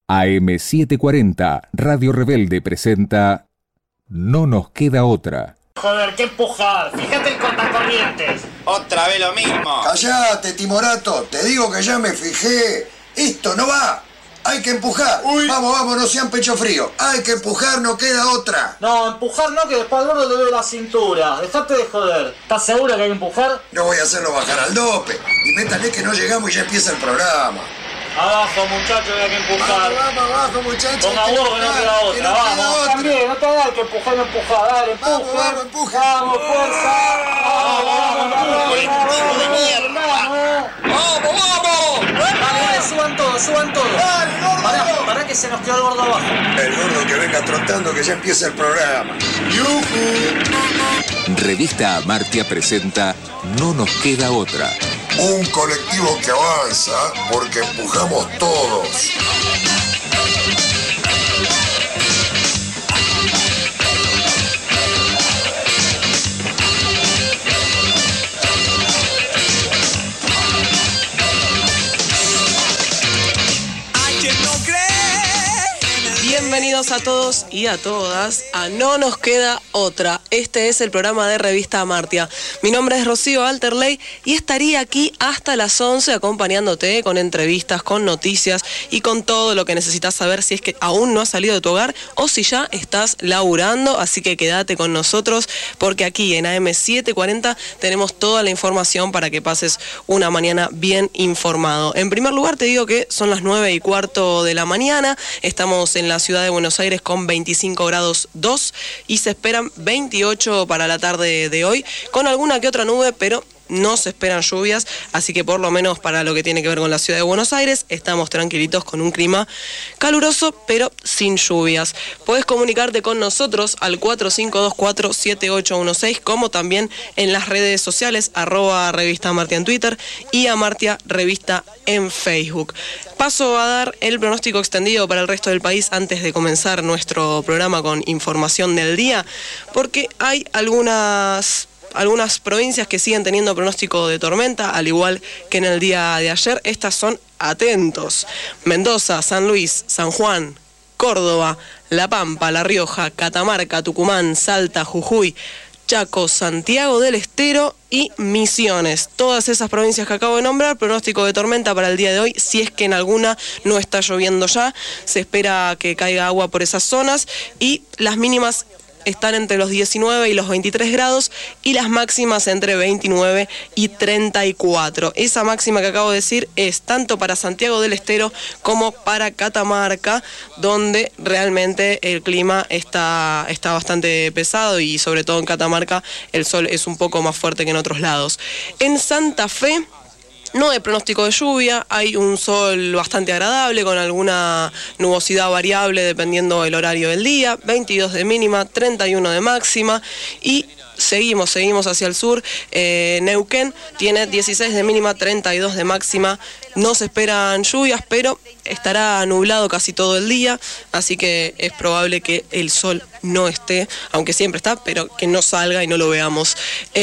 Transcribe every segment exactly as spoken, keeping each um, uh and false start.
A M setecientos cuarenta, Radio Rebelde presenta No nos queda otra. Joder, qué empujar. Fíjate el cortacorrientes. Otra vez lo mismo. Callate, Timorato. Te digo que ya me fijé. Esto no va. Hay que empujar. Uy. Vamos, vamos, no sean pecho frío. Hay que empujar, no queda otra. No, empujar no, que después al gordo le veo la cintura. Dejate de joder. ¿Estás seguro que hay que empujar? No voy a hacerlo bajar al dope. Y métale que no llegamos y ya empieza el programa. Abajo, muchachos, hay que empujar. Vamos, vamos, abajo, muchachos. Ponga huevo que no queda otra. No vamos. queda otra. También, no te hagas que empujar, no empujar. Dale, empuje. Vamos, vamos, empuje. Vamos, fuerza. Vamos, vamos, vamos. Colectivo de mierda. Vamos, vamos. Dale, dale, suban todos, suban todos. Dale, gordo. Pará, pará que se nos quedó el gordo abajo. El gordo que venga trotando que ya empieza el programa. ¡Yujú! Revista Amartya presenta No nos queda otra. Un colectivo que avanza porque empujamos todos. Bienvenidos a todos y a todas a No nos queda otra. Este es el programa de Revista Amartya. Mi nombre es Rocío Alterley y estaría aquí hasta las once acompañándote con entrevistas, con noticias y con todo lo que necesitas saber si es que aún no has salido de tu hogar o si ya estás laburando. Así que quédate con nosotros porque aquí en A M setecientos cuarenta tenemos toda la información para que pases una mañana bien informado. En primer lugar te digo que son las nueve y cuarto de la mañana. Estamos en la ciudad de Buenos Aires con veinticinco grados dos y se esperan veintiocho para la tarde de hoy, con alguna que otra nube, pero no se esperan lluvias, así que por lo menos para lo que tiene que ver con la ciudad de Buenos Aires, estamos tranquilitos con un clima caluroso, pero sin lluvias. Puedes comunicarte con nosotros al cuatro cinco dos cuatro siete ocho uno seis, como también en las redes sociales, arroba Revista Amartya en Twitter y Amartya Revista en Facebook. Paso a dar el pronóstico extendido para el resto del país antes de comenzar nuestro programa con información del día, porque hay algunas... Algunas provincias que siguen teniendo pronóstico de tormenta, al igual que en el día de ayer. Estas son atentos: Mendoza, San Luis, San Juan, Córdoba, La Pampa, La Rioja, Catamarca, Tucumán, Salta, Jujuy, Chaco, Santiago del Estero y Misiones. Todas esas provincias que acabo de nombrar, pronóstico de tormenta para el día de hoy, si es que en alguna no está lloviendo ya. Se espera que caiga agua por esas zonas y las mínimas están entre los diecinueve y los veintitrés grados y las máximas entre veintinueve y treinta y cuatro. Esa máxima que acabo de decir es tanto para Santiago del Estero como para Catamarca, donde realmente el clima está, está bastante pesado y sobre todo en Catamarca el sol es un poco más fuerte que en otros lados. En Santa Fe no hay pronóstico de lluvia, hay un sol bastante agradable con alguna nubosidad variable dependiendo del horario del día, veintidós de mínima, treinta y uno de máxima y seguimos, seguimos hacia el sur. eh, Neuquén tiene dieciséis de mínima, treinta y dos de máxima, no se esperan lluvias, pero estará nublado casi todo el día, así que es probable que el sol no esté, aunque siempre está, pero que no salga y no lo veamos.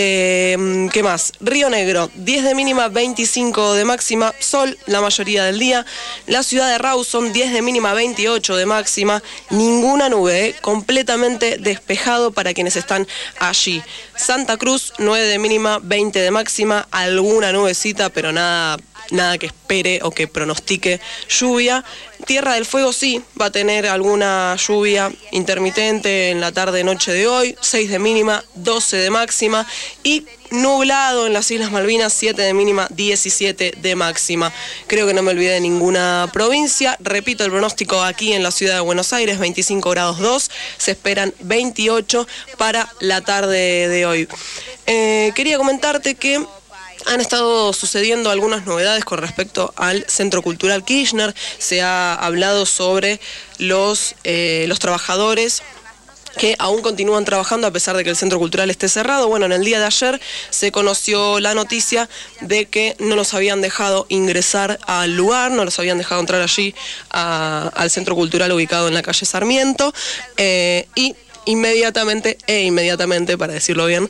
Eh, ¿Qué más? Río Negro, diez de mínima, veinticinco de máxima, sol la mayoría del día. La ciudad de Rawson, diez de mínima, veintiocho de máxima, ninguna nube, eh, completamente despejado para quienes están allí. Santa Cruz, nueve de mínima, veinte de máxima, alguna nubecita, pero nada... nada que espere o que pronostique lluvia. Tierra del Fuego sí, va a tener alguna lluvia intermitente en la tarde-noche de hoy, seis de mínima, doce de máxima y nublado en las Islas Malvinas, siete de mínima, diecisiete de máxima. Creo que no me olvidé de ninguna provincia. Repito el pronóstico aquí en la ciudad de Buenos Aires, veinticinco grados dos, se esperan veintiocho para la tarde de hoy. Eh, quería comentarte que han estado sucediendo algunas novedades con respecto al Centro Cultural Kirchner. Se ha hablado sobre los, eh, los trabajadores que aún continúan trabajando a pesar de que el Centro Cultural esté cerrado. Bueno, en el día de ayer se conoció la noticia de que no los habían dejado ingresar al lugar, no los habían dejado entrar allí a, al Centro Cultural ubicado en la calle Sarmiento, eh, y inmediatamente, e inmediatamente, para decirlo bien,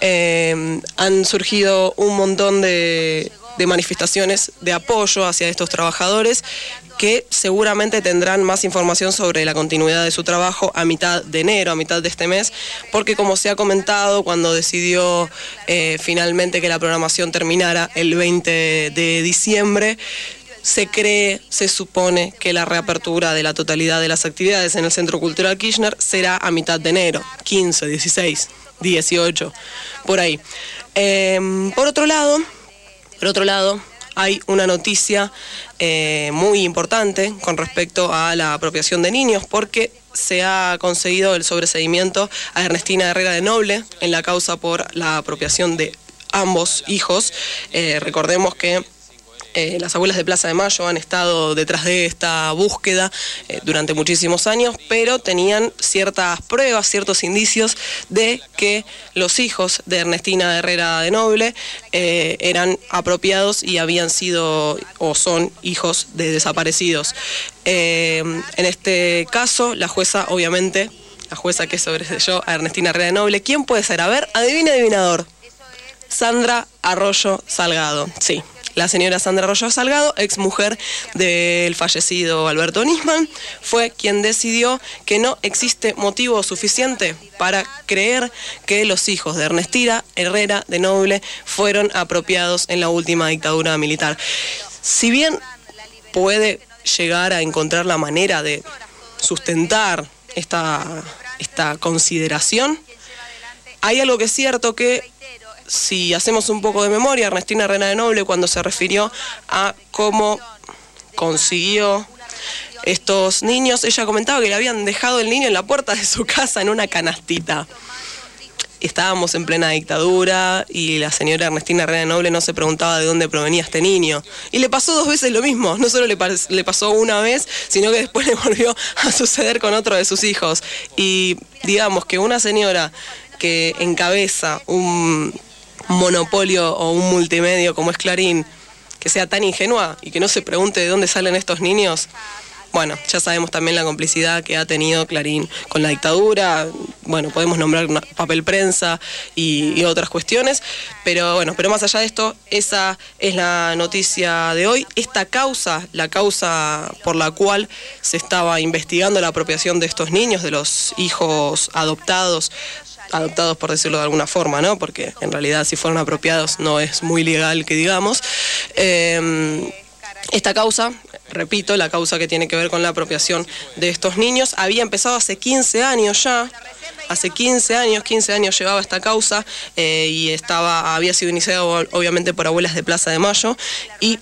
eh, han surgido un montón de, de manifestaciones de apoyo hacia estos trabajadores que seguramente tendrán más información sobre la continuidad de su trabajo a mitad de enero, a mitad de este mes, porque como se ha comentado, cuando decidió eh, finalmente que la programación terminara el veinte de diciembre, se cree, se supone que la reapertura de la totalidad de las actividades en el Centro Cultural Kirchner será a mitad de enero, quince, dieciséis, dieciocho, por ahí. Eh, por otro lado, por otro lado, hay una noticia eh, muy importante con respecto a la apropiación de niños, porque se ha conseguido el sobreseimiento a Ernestina Herrera de Noble en la causa por la apropiación de ambos hijos. Eh, recordemos que Eh, las abuelas de Plaza de Mayo han estado detrás de esta búsqueda eh, durante muchísimos años, pero tenían ciertas pruebas, ciertos indicios de que los hijos de Ernestina Herrera de Noble eh, eran apropiados y habían sido o son hijos de desaparecidos. Eh, en este caso, la jueza, obviamente, la jueza que sobreseyó a Ernestina Herrera de Noble, ¿quién puede ser? A ver, adivina, adivinador. Sandra Arroyo Salgado, sí. La señora Sandra Arroyo Salgado, ex mujer del fallecido Alberto Nisman, fue quien decidió que no existe motivo suficiente para creer que los hijos de Ernestina Herrera de Noble fueron apropiados en la última dictadura militar. Si bien puede llegar a encontrar la manera de sustentar esta, esta consideración, hay algo que es cierto que, si hacemos un poco de memoria, Ernestina Herrera de Noble, cuando se refirió a cómo consiguió estos niños, ella comentaba que le habían dejado el niño en la puerta de su casa en una canastita. Estábamos en plena dictadura y la señora Ernestina Herrera de Noble no se preguntaba de dónde provenía este niño. Y le pasó dos veces lo mismo, no solo le, le pasó una vez, sino que después le volvió a suceder con otro de sus hijos. Y digamos que una señora que encabeza un monopolio o un multimedio como es Clarín, que sea tan ingenua y que no se pregunte de dónde salen estos niños, bueno, ya sabemos también la complicidad que ha tenido Clarín con la dictadura. Bueno, podemos nombrar papel prensa y, y otras cuestiones, pero bueno, pero más allá de esto, esa es la noticia de hoy. Esta causa, la causa por la cual se estaba investigando la apropiación de estos niños, de los hijos adoptados, adoptados por decirlo de alguna forma, ¿no? Porque en realidad si fueron apropiados no es muy legal que digamos. Eh, esta causa, repito, la causa que tiene que ver con la apropiación de estos niños, había empezado hace quince años ya, hace quince años, quince años llevaba esta causa eh, y estaba, había sido iniciado obviamente por abuelas de Plaza de Mayo, y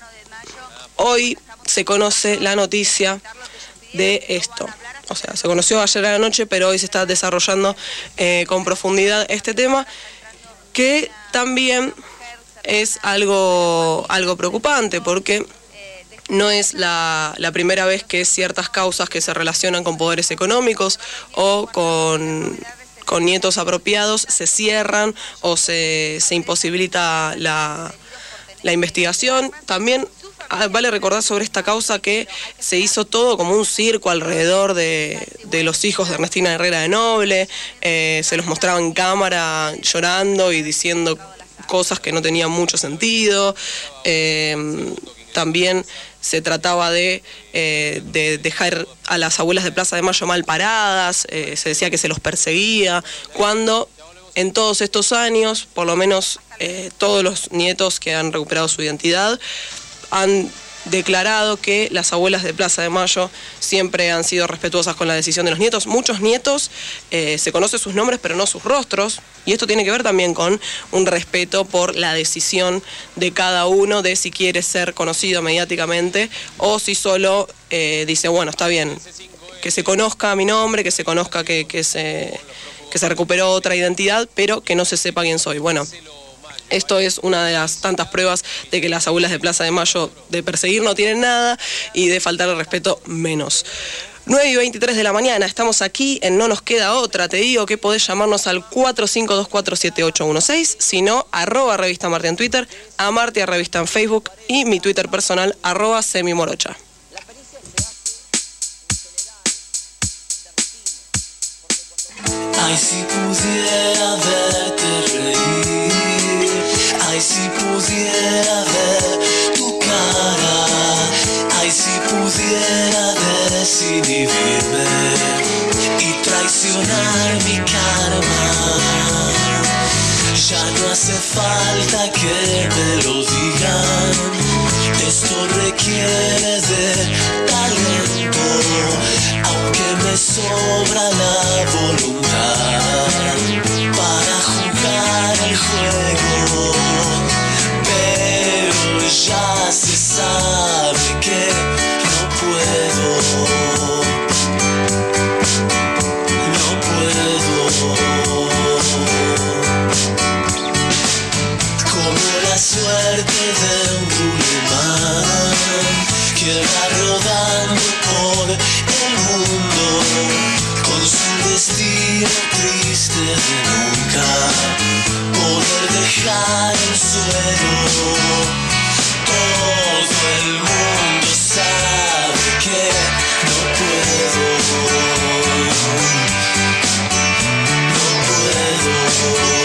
hoy se conoce la noticia de esto. O sea, se conoció ayer a la noche, pero hoy se está desarrollando eh, con profundidad este tema, que también es algo, algo preocupante, porque no es la, la primera vez que ciertas causas que se relacionan con poderes económicos o con, con nietos apropiados se cierran o se, se imposibilita la, la investigación. También vale recordar sobre esta causa que se hizo todo como un circo alrededor de, de los hijos de Ernestina Herrera de Noble, eh, se los mostraba en cámara llorando y diciendo cosas que no tenían mucho sentido. Eh, también se trataba de, eh, de dejar a las abuelas de Plaza de Mayo mal paradas, eh, se decía que se los perseguía, cuando en todos estos años, por lo menos eh, todos los nietos que han recuperado su identidad, han declarado que las abuelas de Plaza de Mayo siempre han sido respetuosas con la decisión de los nietos. Muchos nietos eh, se conocen sus nombres pero no sus rostros, y esto tiene que ver también con un respeto por la decisión de cada uno de si quiere ser conocido mediáticamente o si solo eh, dice, bueno, está bien, que se conozca mi nombre, que se conozca que, que, se, que se recuperó otra identidad, pero que no se sepa quién soy. Bueno, esto es una de las tantas pruebas de que las abuelas de Plaza de Mayo de perseguir no tienen nada y de faltar el respeto menos. nueve y veintitrés de la mañana, estamos aquí en No Nos Queda Otra. Te digo que podés llamarnos al cuatro cinco dos cuatro siete ocho uno seis, si no, arroba Revista Martia en Twitter, a Martia Revista en Facebook y mi Twitter personal, arroba semimorocha. Ay, si pudiera verte reír, ay, si pudiera ver tu cara, ay, si pudiera pudiera desinhibirme y traicionar mi karma, ya no hace falta que me lo digan. Esto requiere de talento, aunque me sobra la voluntad para jugar el juego. Pero ya se sabe que no puedo, no puedo. Como la suerte de un rulemán que va rodando por el mundo con su destino triste de nunca poder dejar el suelo. Todo el mundo sabe que no puedo, no puedo.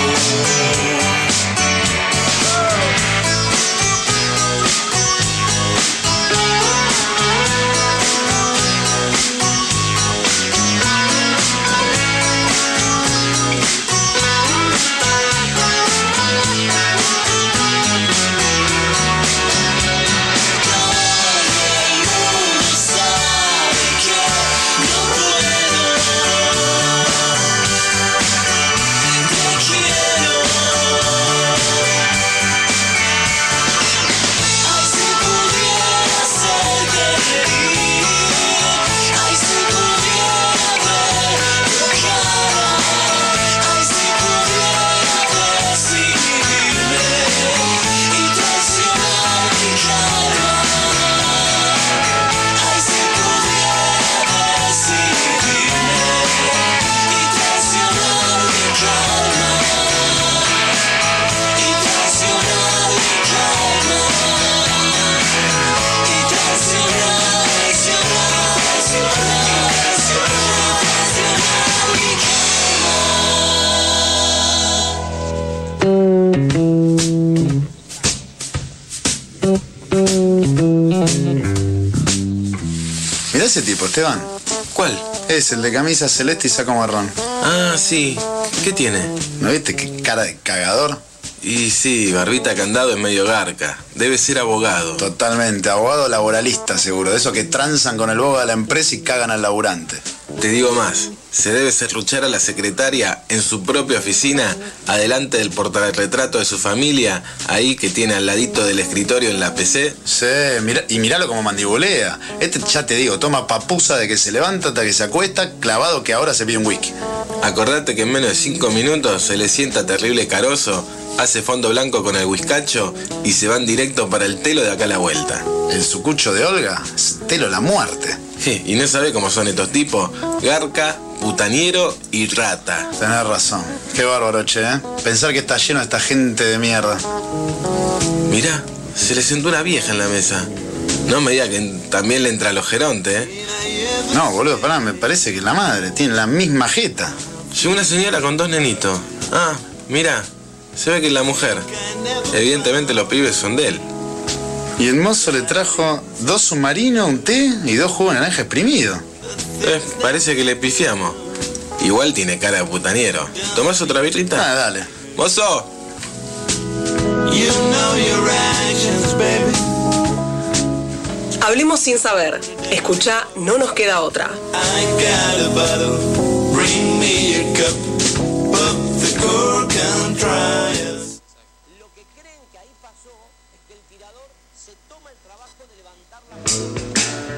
Mirá ese tipo, Esteban. ¿Cuál? Es el de camisa celeste y saco marrón. Ah, sí. ¿Qué tiene? ¿No viste qué cara de cagador? Y sí, barbita candado es medio garca. Debe ser abogado. Totalmente, abogado laboralista seguro. De esos que transan con el boga de la empresa y cagan al laburante. Te digo más, se debe serruchar a la secretaria en su propia oficina, adelante del portarretrato de su familia, ahí que tiene al ladito del escritorio en la P C. Sí, mira, y miralo como mandibulea. Este, ya te digo, toma papusa de que se levanta hasta que se acuesta, clavado que ahora se pide un whisky. Acordate que en menos de cinco minutos se le sienta terrible carozo, hace fondo blanco con el whiskacho y se van directo para el telo de acá a la vuelta. El sucucho de Olga, telo la muerte. Y no sabe cómo son estos tipos, garca, putaniero y rata. Tenés razón, qué bárbaro, che, ¿eh? Pensar que está lleno de esta gente de mierda. Mirá, se le sentó una vieja en la mesa. No me diga que también le entra al ojeronte, ¿eh? No, boludo, pará, me parece que la madre tiene la misma jeta. Llegó una señora con dos nenitos. Ah, mirá, se ve que es la mujer. Evidentemente los pibes son de él. Y el mozo le trajo dos submarinos, un té y dos jugos de naranja exprimido. Eh, parece que le pifiamos. Igual tiene cara de putaniero. ¿Tomás otra birrita? Ah, dale. ¡Mozo! You know your actions, baby. Hablemos sin saber. Escuchá, no nos queda otra. I got a bottle. Bring me your cup. Pop the cork and try it. Lo que creen que ahí pasó es que el tirador se toma el trabajo de levantar la...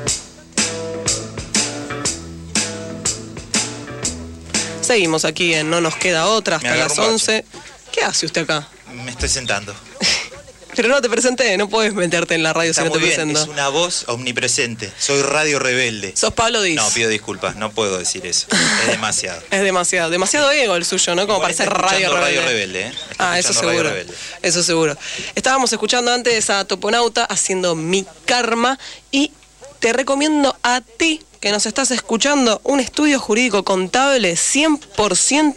Seguimos aquí en No Nos Queda Otra hasta las once. ¿Qué hace usted acá? Me estoy sentando. Pero no te presenté, no puedes meterte en la radio Está si no te muy bien, presento. es una voz omnipresente. Soy Radio Rebelde. ¿Sos Pablo Diz? No, pido disculpas, no puedo decir eso. Es demasiado. Es demasiado, demasiado ego el suyo, ¿no? Como Igual para ser está Radio escuchando Rebelde. Radio Rebelde, ¿eh? Está Ah, eso escuchando Radio seguro. Rebelde. Eso seguro. Estábamos escuchando antes a Toponauta haciendo Mi Karma y te recomiendo a ti que nos estás escuchando un estudio jurídico contable cien por ciento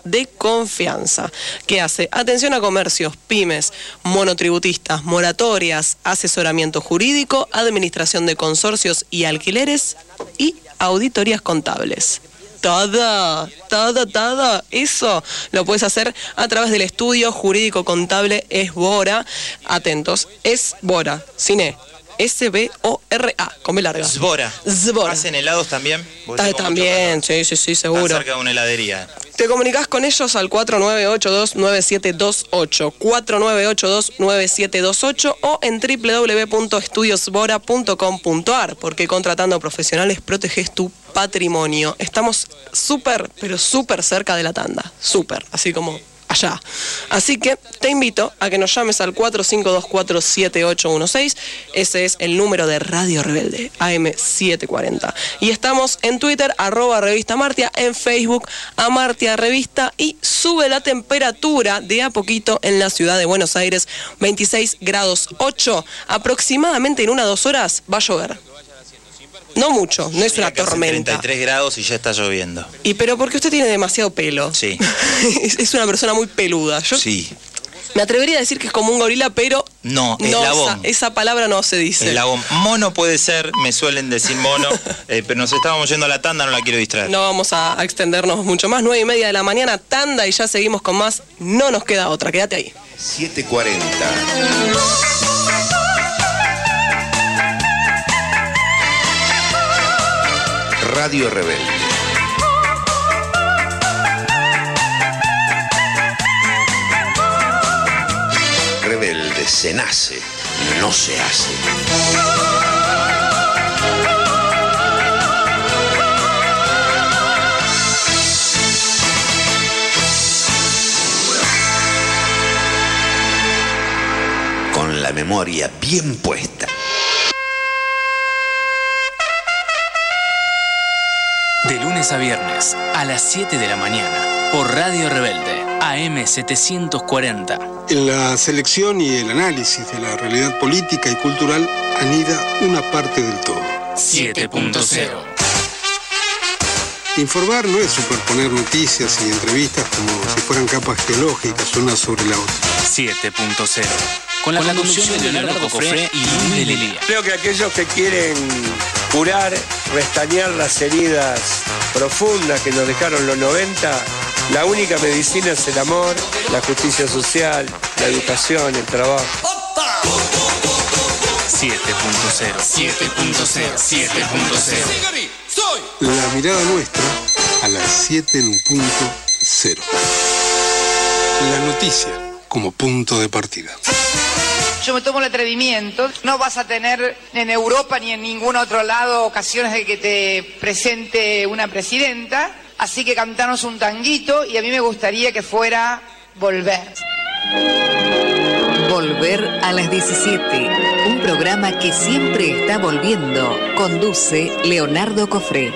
de confianza, que hace atención a comercios, pymes, monotributistas, moratorias, asesoramiento jurídico, administración de consorcios y alquileres y auditorías contables. Todo, todo, todo eso lo puedes hacer a través del estudio jurídico contable Esbora. Atentos, Esbora, cine. S B O R A, con B larga. Sbora. Sbora. ¿Hacen helados también? ¿Vos Ah, decís como también, sí, sí, sí, seguro. Está cerca de una heladería. Te comunicás con ellos al cuatro nueve ocho dos nueve siete dos ocho, cuatro nueve ocho dos nueve siete dos ocho o en doble u doble u doble u punto estudiosbora punto com punto a r, porque contratando profesionales proteges tu patrimonio. Estamos súper, pero súper cerca de la tanda, súper, así como allá. Así que te invito a que nos llames al cuatro cinco dos cuatro siete ocho uno seis. Ese es el número de Radio Rebelde, A M setecientos cuarenta. Y estamos en Twitter, arroba Revista Martia, en Facebook, Amartia Revista, y sube la temperatura de a poquito en la ciudad de Buenos Aires, veintiséis grados ocho. Aproximadamente en unas dos horas va a llover. No mucho, no es una tormenta. treinta y tres grados y ya está lloviendo. Y pero porque usted tiene demasiado pelo. Sí. es, es una persona muy peluda. Yo Sí. me atrevería a decir que es como un gorila, pero No, no, eslabón. esa, esa palabra no se dice. Eslabón. Mono puede ser, me suelen decir mono, eh, pero nos estábamos yendo a la tanda, no la quiero distraer. No vamos a, a extendernos mucho más. Nueve y media de la mañana, tanda, y ya seguimos con más. No nos queda otra, quédate ahí. siete cuarenta. Radio Rebelde. Rebelde se nace, no se hace. Con la memoria bien puesta. De lunes a viernes, a las siete de la mañana, por Radio Rebelde, A M setecientos cuarenta. En la selección y el análisis de la realidad política y cultural anida una parte del todo. siete punto cero. Informar no es superponer noticias y entrevistas como si fueran capas geológicas una sobre la otra. siete punto cero. Con la, Con la conducción de Leonardo Cofré y Luis de Lía. Creo que aquellos que quieren curar, restañar las heridas profundas que nos dejaron los noventa, la única medicina es el amor, la justicia social, la educación, el trabajo. siete punto cero. siete punto cero. siete punto cero. La mirada nuestra a las siete en punto cero. La noticia como punto de partida. Yo me tomo el atrevimiento. No vas a tener en Europa ni en ningún otro lado ocasiones de que te presente una presidenta. Así que cantanos un tanguito y a mí me gustaría que fuera Volver. Volver a las diecisiete. Un programa que siempre está volviendo. Conduce Leonardo Cofré.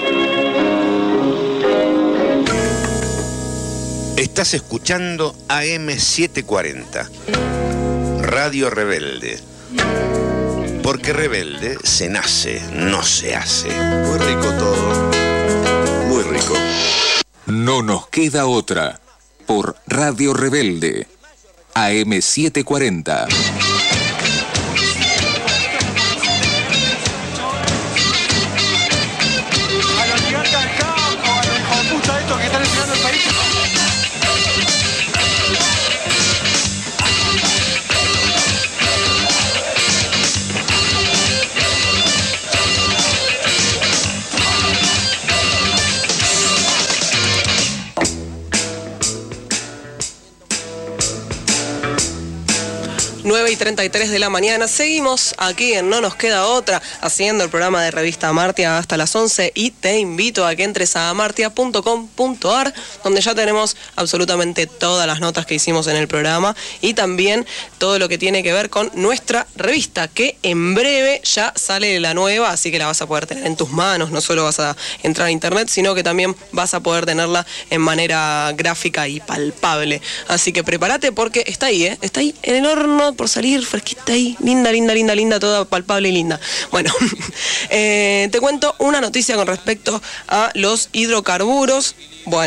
Estás escuchando A M setecientos cuarenta. Radio Rebelde. Porque rebelde se nace, no se hace. Muy rico todo. Muy rico. No nos queda otra. Por Radio Rebelde. A M setecientos cuarenta. nueve y treinta y tres de la mañana, seguimos aquí en No Nos Queda Otra, haciendo el programa de Revista Amartia hasta las once, y te invito a que entres a amartia punto com punto a r, donde ya tenemos absolutamente todas las notas que hicimos en el programa y también todo lo que tiene que ver con nuestra revista, que en breve ya sale la nueva, así que la vas a poder tener en tus manos, no solo vas a entrar a internet, sino que también vas a poder tenerla en manera gráfica y palpable. Así que prepárate porque está ahí, ¿eh? Está ahí en el horno por salir, fresquita ahí, linda, linda, linda, linda, toda palpable y linda. Bueno, eh, te cuento una noticia con respecto a los hidrocarburos. Bueno,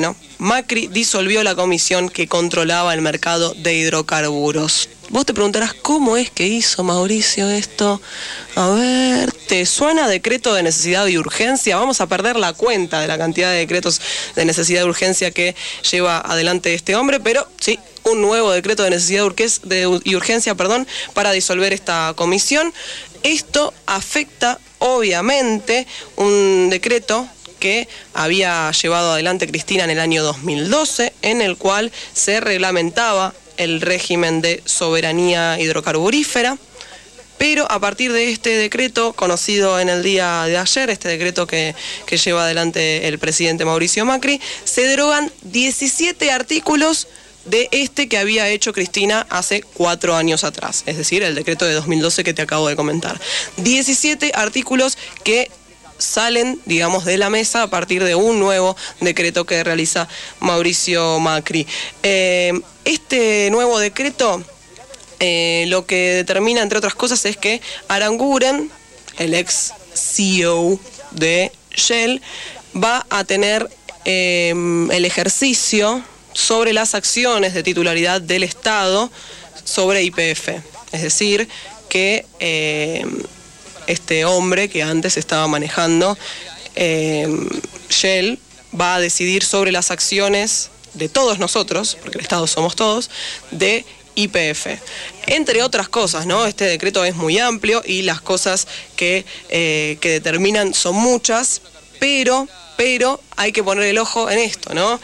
Macri disolvió la comisión que controlaba el mercado de hidrocarburos. Vos te preguntarás, ¿cómo es que hizo Mauricio esto? A ver, ¿te suena decreto de necesidad y urgencia? Vamos a perder la cuenta de la cantidad de decretos de necesidad y urgencia que lleva adelante este hombre, pero sí, un nuevo decreto de necesidad y urgencia, perdón, para disolver esta comisión. Esto afecta, obviamente, un decreto que había llevado adelante Cristina en el año dos mil doce, en el cual se reglamentaba el régimen de soberanía hidrocarburífera, pero a partir de este decreto, conocido en el día de ayer, este decreto que, que lleva adelante el presidente Mauricio Macri, se derogan diecisiete artículos de este que había hecho Cristina hace cuatro años atrás, es decir, el decreto de dos mil doce que te acabo de comentar. diecisiete artículos que salen, digamos, de la mesa a partir de un nuevo decreto que realiza Mauricio Macri. Eh, este nuevo decreto eh, lo que determina, entre otras cosas, es que Aranguren, el ex C E O de Shell, va a tener eh, el ejercicio sobre las acciones de titularidad del Estado sobre Y P F. Es decir, que Eh, este hombre que antes estaba manejando eh, Shell va a decidir sobre las acciones de todos nosotros, porque el Estado somos todos, de Y P F. Entre otras cosas, ¿no? Este decreto es muy amplio y las cosas que, eh, que determinan son muchas, pero, pero hay que poner el ojo en esto, ¿no?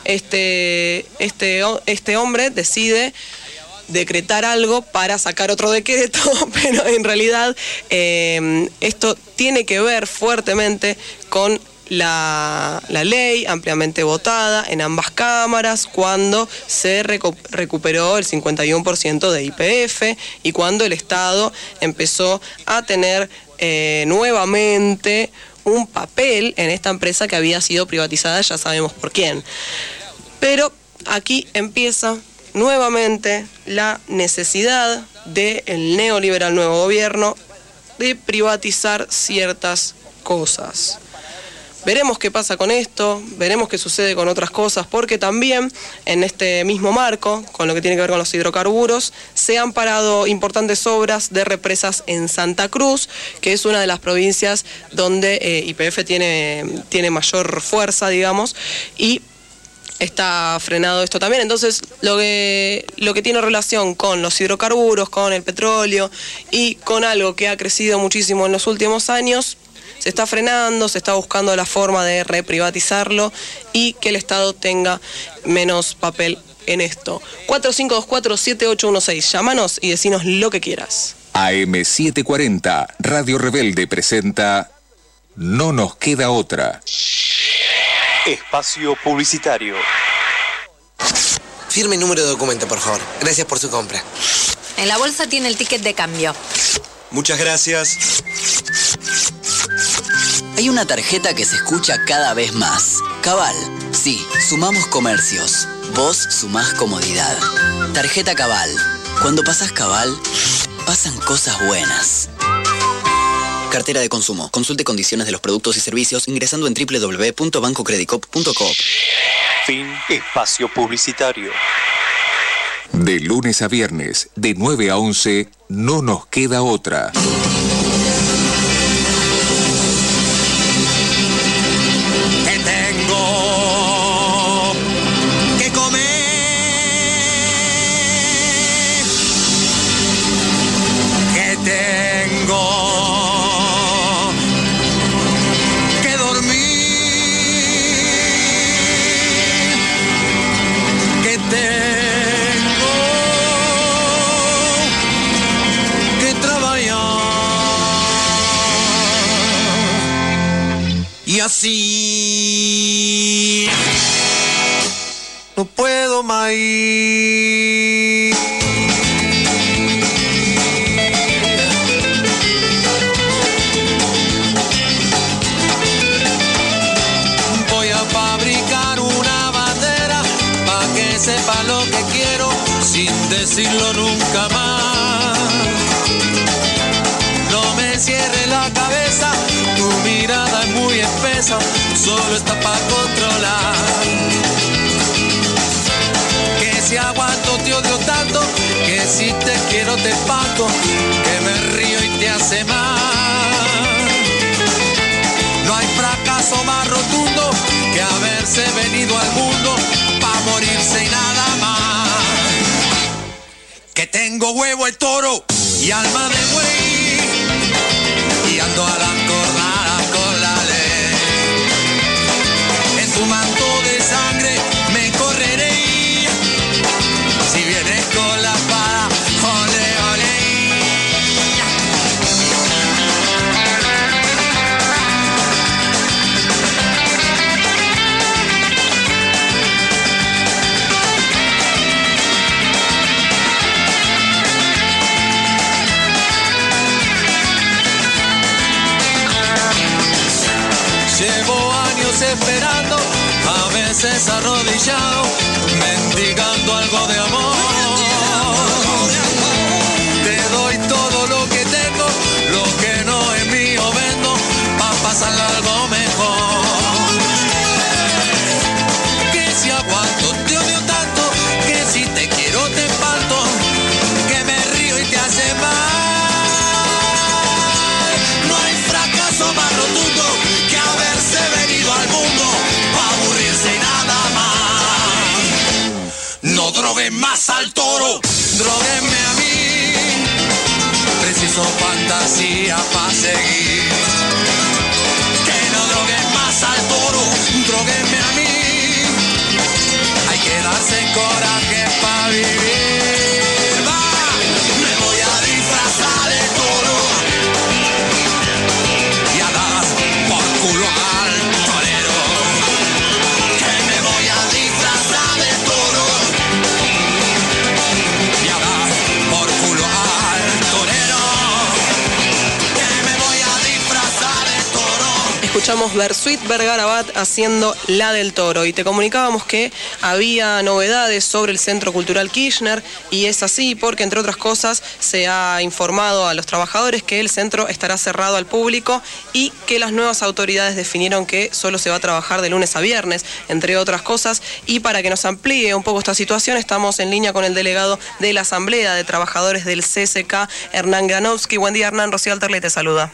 Este, este, este hombre decide decretar algo para sacar otro decreto, pero en realidad eh, esto tiene que ver fuertemente con la, la ley ampliamente votada en ambas cámaras cuando se recu- recuperó el cincuenta y uno por ciento de Y P F y cuando el Estado empezó a tener eh, nuevamente un papel en esta empresa que había sido privatizada, ya sabemos por quién. Pero aquí empieza nuevamente la necesidad del neoliberal nuevo gobierno de privatizar ciertas cosas. Veremos qué pasa con esto, veremos qué sucede con otras cosas, porque también en este mismo marco, con lo que tiene que ver con los hidrocarburos, se han parado importantes obras de represas en Santa Cruz, que es una de las provincias donde eh, Y P F tiene, tiene mayor fuerza, digamos, y está frenado esto también. Entonces, lo que, lo que tiene relación con los hidrocarburos, con el petróleo y con algo que ha crecido muchísimo en los últimos años, se está frenando, se está buscando la forma de reprivatizarlo y que el Estado tenga menos papel en esto. cuatro cinco dos cuatro, siete ocho uno seis, llámanos y decinos lo que quieras. A M setecientos cuarenta, Radio Rebelde presenta No nos queda otra. Espacio publicitario. Firme y número de documento, por favor. Gracias por su compra. En la bolsa tiene el ticket de cambio. Muchas gracias. Hay una tarjeta que se escucha cada vez más. Cabal. Sí, sumamos comercios. Vos sumás comodidad. Tarjeta Cabal. Cuando pasás Cabal, pasan cosas buenas. Cartera de consumo. Consulte condiciones de los productos y servicios ingresando en doble u doble u doble u punto banco credicop punto coop. Fin. Espacio publicitario. De lunes a viernes, de nueve a once, No nos queda otra. Que tengo que comer, que tengo y así no puedo más ir. Voy a fabricar una bandera para que sepa lo que quiero sin decirlo nunca más. No me cierre la cabeza, tu mirada es muy espesa, solo está para controlar. si aguanto te odio tanto, que si te quiero te espanto, que me río y te hace mal. No hay fracaso más rotundo que haberse venido al mundo pa' morirse y nada más. Que tengo huevo el toro y alma de buey, y ando a las cornadas con la ley. En tu manto de sangre me correré, si vienes con la espada, ole, ole. Llevo años esperando, a veces arrodillado, mendigando algo de amor. Te doy todo lo que tengo, lo que no es mío vendo, pa' pasarle algo mejor. Que si aguanto te odio tanto, que si te quiero te espanto, que me río y te hace mal. No hay fracaso más rotundo que haberse venido al mundo pa' aburrirse y nada más. No droguen más al toro, droguenme a mí. Preciso fantasía pa' seguir. Que no droguen más al toro, droguenme a mí. Hay que darse coraje pa' vivir. Va, me voy a disfrazar de toro y a dar por culo al torero. Que me voy a disfrazar de toro y a dar por culo al torero. Que me voy a disfrazar de toro. Escuchamos Bersuit Vergarabat haciendo La del Toro y te comunicábamos que había novedades sobre el Centro Cultural Kirchner, y es así porque, entre otras cosas, se ha informado a los trabajadores que el centro estará cerrado al público y que las nuevas autoridades definieron que solo se va a trabajar de lunes a viernes, entre otras cosas. Y para que nos amplíe un poco esta situación, estamos en línea con el delegado de la Asamblea de Trabajadores del C S K, Hernán Granovsky. Buen día, Hernán. Rocío Alterley te saluda.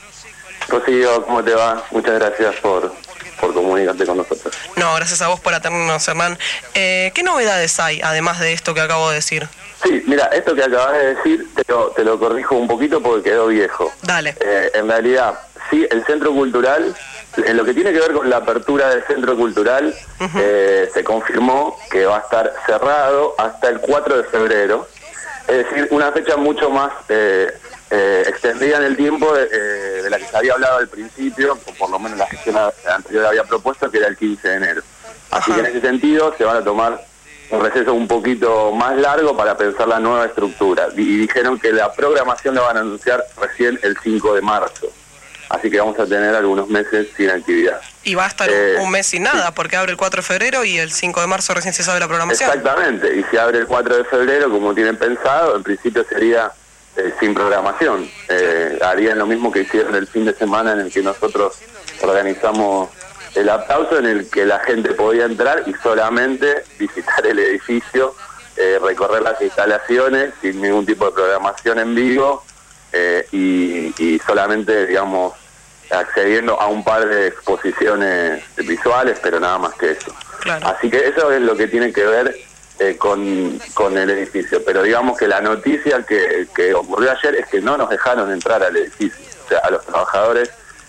Rocío, ¿cómo te va? Muchas gracias por, por comunicarte con nosotros. No, gracias a vos por atendernos, Hernán. Eh, ¿Qué novedades hay, además de esto que acabo de decir? Sí, mira, esto que acabas de decir te lo, te lo corrijo un poquito porque quedó viejo. Dale. Eh, en realidad, sí, el Centro Cultural, en lo que tiene que ver con la apertura del Centro Cultural, uh-huh. eh, se confirmó que va a estar cerrado hasta el cuatro de febrero. Es decir, una fecha mucho más eh, eh, extendida en el tiempo de, eh, de la que se había hablado al principio, o por lo menos la gestión anterior había propuesto, que era el quince de enero. Así Ajá. que en ese sentido se van a tomar un receso un poquito más largo para pensar la nueva estructura. Y dijeron que la programación la van a anunciar recién el cinco de marzo. Así que vamos a tener algunos meses sin actividad. Y va a estar eh, un mes sin nada, sí. porque abre el cuatro de febrero y el cinco de marzo recién se sabe la programación. Exactamente, y si abre el cuatro de febrero, como tienen pensado, en principio sería eh, sin programación. Eh, harían lo mismo que hicieron el fin de semana en el que nosotros organizamos el aplauso, en el que la gente podía entrar y solamente visitar el edificio, eh, recorrer las instalaciones sin ningún tipo de programación en vivo, eh, y, y solamente, digamos, accediendo a un par de exposiciones visuales, pero nada más que eso. Claro. Así que eso es lo que tiene que ver eh, con, con el edificio. Pero digamos que la noticia que, que ocurrió ayer es que no nos dejaron entrar al edificio. O sea, a los trabajadores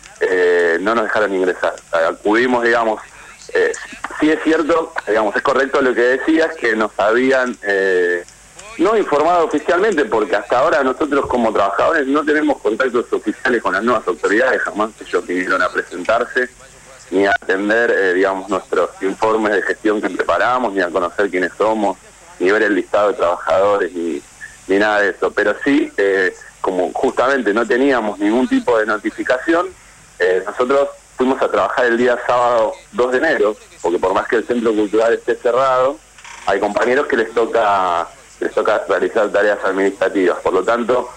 eh, no nos dejaron ingresar. Acudimos, digamos, eh, sí es cierto, digamos, es correcto lo que decías, que nos habían... Eh, no informado oficialmente, porque hasta ahora nosotros como trabajadores no tenemos contactos oficiales con las nuevas autoridades, jamás ellos vinieron a presentarse, ni a atender, eh, digamos, nuestros informes de gestión que preparamos, ni a conocer quiénes somos, ni ver el listado de trabajadores, ni, ni nada de eso. Pero sí, eh, como justamente no teníamos ningún tipo de notificación, eh, nosotros fuimos a trabajar el día sábado dos de enero, porque por más que el Centro Cultural esté cerrado, hay compañeros que les toca... les toca realizar tareas administrativas. Por lo tanto,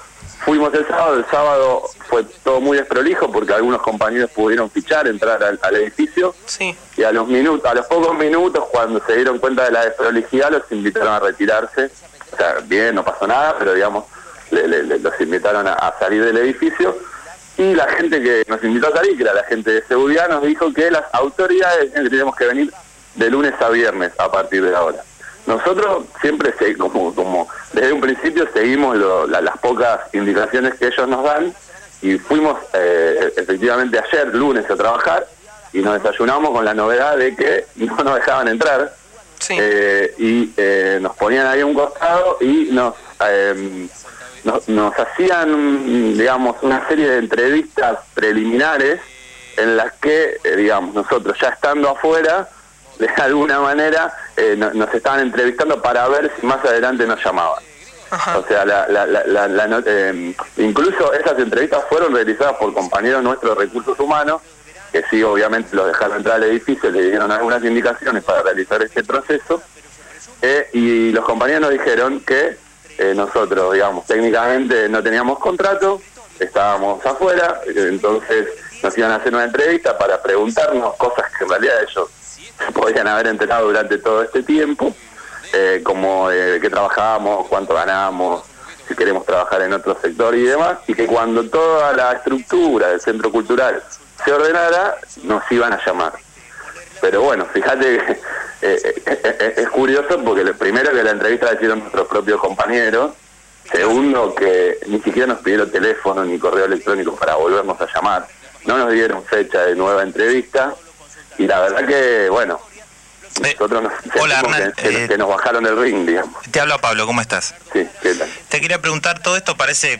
fuimos el sábado, el sábado fue todo muy desprolijo porque algunos compañeros pudieron fichar, entrar al, al edificio, sí. y a los minutos, a los pocos minutos, cuando se dieron cuenta de la desprolijidad, los invitaron a retirarse. O sea, bien, no pasó nada, pero digamos, le, le, le, los invitaron a, a salir del edificio, y la gente que nos invitó a salir, que era la gente de seguridad, nos dijo que las autoridades decían que teníamos que venir de lunes a viernes a partir de ahora. Nosotros siempre, se, como, como desde un principio, seguimos lo, la, las pocas indicaciones que ellos nos dan, y fuimos eh, efectivamente ayer, lunes, a trabajar, y nos desayunamos con la novedad de que no nos dejaban entrar, sí. eh, y eh, nos ponían ahí a un costado y nos, eh, nos, nos hacían, digamos, una serie de entrevistas preliminares en las que, eh, digamos, nosotros ya estando afuera, de alguna manera eh, no, nos estaban entrevistando para ver si más adelante nos llamaban. Ajá. O sea, la, la, la, la, la, eh, incluso esas entrevistas fueron realizadas por compañeros nuestros de recursos humanos, que sí, obviamente los dejaron entrar al edificio, le dieron algunas indicaciones para realizar este proceso, eh, y los compañeros nos dijeron que eh, nosotros, digamos, técnicamente no teníamos contrato, estábamos afuera, entonces nos iban a hacer una entrevista para preguntarnos cosas que en realidad ellos se podían haber enterado durante todo este tiempo, eh, como eh, qué trabajábamos, cuánto ganábamos, si queremos trabajar en otro sector y demás, y que cuando toda la estructura del centro cultural se ordenara, nos iban a llamar. Pero bueno, fíjate que eh, eh, es curioso porque lo primero, que la entrevista la hicieron nuestros propios compañeros, segundo, que ni siquiera nos pidieron teléfono ni correo electrónico para volvernos a llamar, no nos dieron fecha de nueva entrevista, y la verdad que, bueno, nosotros nos Hola, Hernán, que, que, eh, que nos bajaron del ring, digamos. Te hablo Pablo, ¿cómo estás? Sí, ¿qué tal? Te quería preguntar, todo esto parece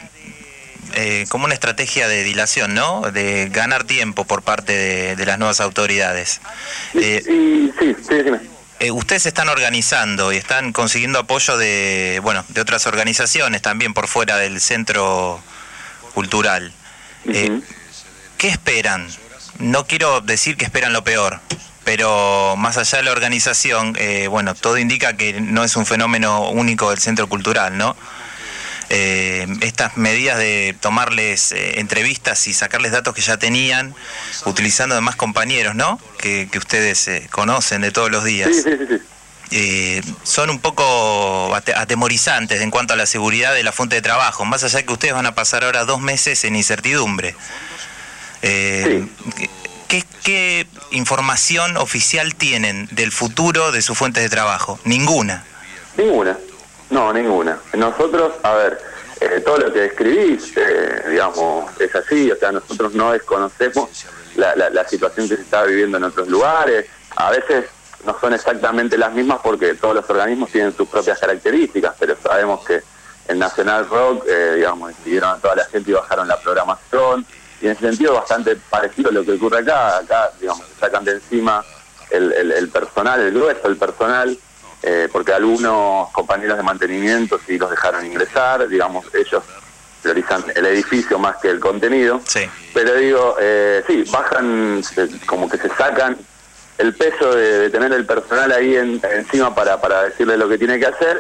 eh, como una estrategia de dilación, ¿no? De ganar tiempo por parte de, de las nuevas autoridades. Eh, y, sí, sí, dime. Eh, ustedes se están organizando y están consiguiendo apoyo de, bueno, de otras organizaciones también por fuera del centro cultural. Eh, uh-huh. ¿Qué esperan? No quiero decir que esperan lo peor, pero más allá de la organización, eh, bueno, todo indica que no es un fenómeno único del centro cultural, ¿no? Eh, estas medidas de tomarles eh, entrevistas y sacarles datos que ya tenían, utilizando además compañeros, ¿no? Que, que ustedes eh, conocen de todos los días. Sí, sí, sí, sí. Eh, son un poco atemorizantes en cuanto a la seguridad de la fuente de trabajo, más allá de que ustedes van a pasar ahora dos meses en incertidumbre. Eh, sí. ¿qué, ¿Qué información oficial tienen del futuro de sus fuentes de trabajo? Ninguna. Ninguna, no, ninguna. Nosotros, a ver, eh, todo lo que describís, eh, digamos, es así, o sea, nosotros no desconocemos la, la, la situación que se está viviendo en otros lugares. A veces no son exactamente las mismas porque todos los organismos tienen sus propias características, pero sabemos que en Nacional Rock, eh, digamos, decidieron a toda la gente y bajaron la programación. Y en ese sentido bastante parecido a lo que ocurre acá. Acá, digamos, se sacan de encima el, el, el personal, el grueso del personal, eh, porque algunos compañeros de mantenimiento sí los dejaron ingresar, digamos, ellos priorizan el edificio más que el contenido. Sí. Pero digo, eh, sí, bajan, como que se sacan el peso de, de tener el personal ahí en, encima para, para decirle lo que tiene que hacer,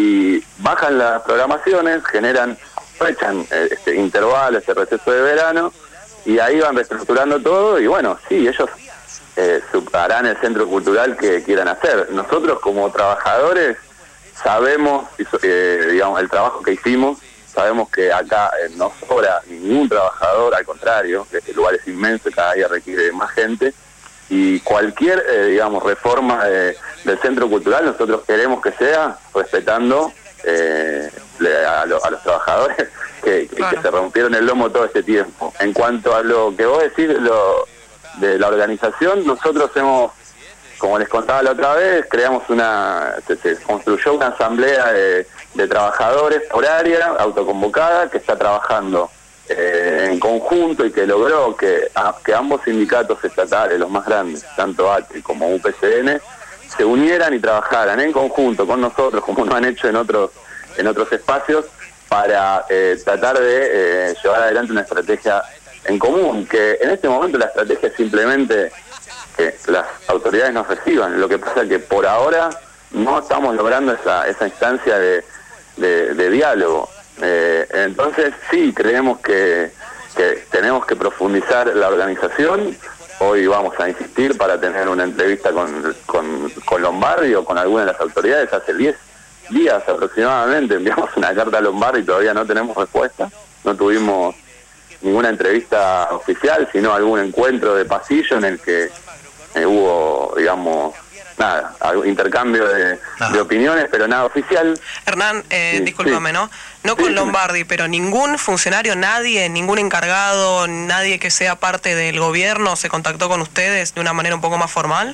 y bajan las programaciones, generan... echan este intervalo, este receso de verano, y ahí van reestructurando todo, y bueno, sí, ellos eh, harán el centro cultural que quieran hacer. Nosotros como trabajadores sabemos, eh, digamos, el trabajo que hicimos, sabemos que acá eh, no sobra ningún trabajador, al contrario, este lugar es inmenso, cada día requiere más gente, y cualquier, eh, digamos, reforma de, del centro cultural nosotros queremos que sea respetando Eh, a, lo, a los trabajadores que, que, claro. que se rompieron el lomo todo este tiempo. En cuanto a lo que vos decís lo, de la organización, nosotros hemos, como les contaba la otra vez, creamos una, se, se construyó una asamblea de, de trabajadores por área, autoconvocada, que está trabajando eh, en conjunto y que logró que, a, que ambos sindicatos estatales, los más grandes, tanto A T E como U P C N, se unieran y trabajaran en conjunto con nosotros, como lo han hecho en otros en otros espacios, para eh, tratar de eh, llevar adelante una estrategia en común, que en este momento la estrategia es simplemente que las autoridades nos reciban. Lo que pasa es que por ahora no estamos logrando esa, esa instancia de, de, de diálogo. Eh, entonces sí, creemos que, que tenemos que profundizar la organización. Hoy vamos a insistir para tener una entrevista con, con, con Lombardi o con alguna de las autoridades. Hace diez días aproximadamente enviamos una carta a Lombardi y todavía no tenemos respuesta. No tuvimos ninguna entrevista oficial, sino algún encuentro de pasillo en el que eh, hubo, digamos, nada, algún intercambio de, de opiniones, pero nada oficial. Hernán, eh, Sí, discúlpame, sí. ¿no? No con Lombardi, pero ningún funcionario, nadie, ningún encargado, nadie que sea parte del gobierno se contactó con ustedes de una manera un poco más formal.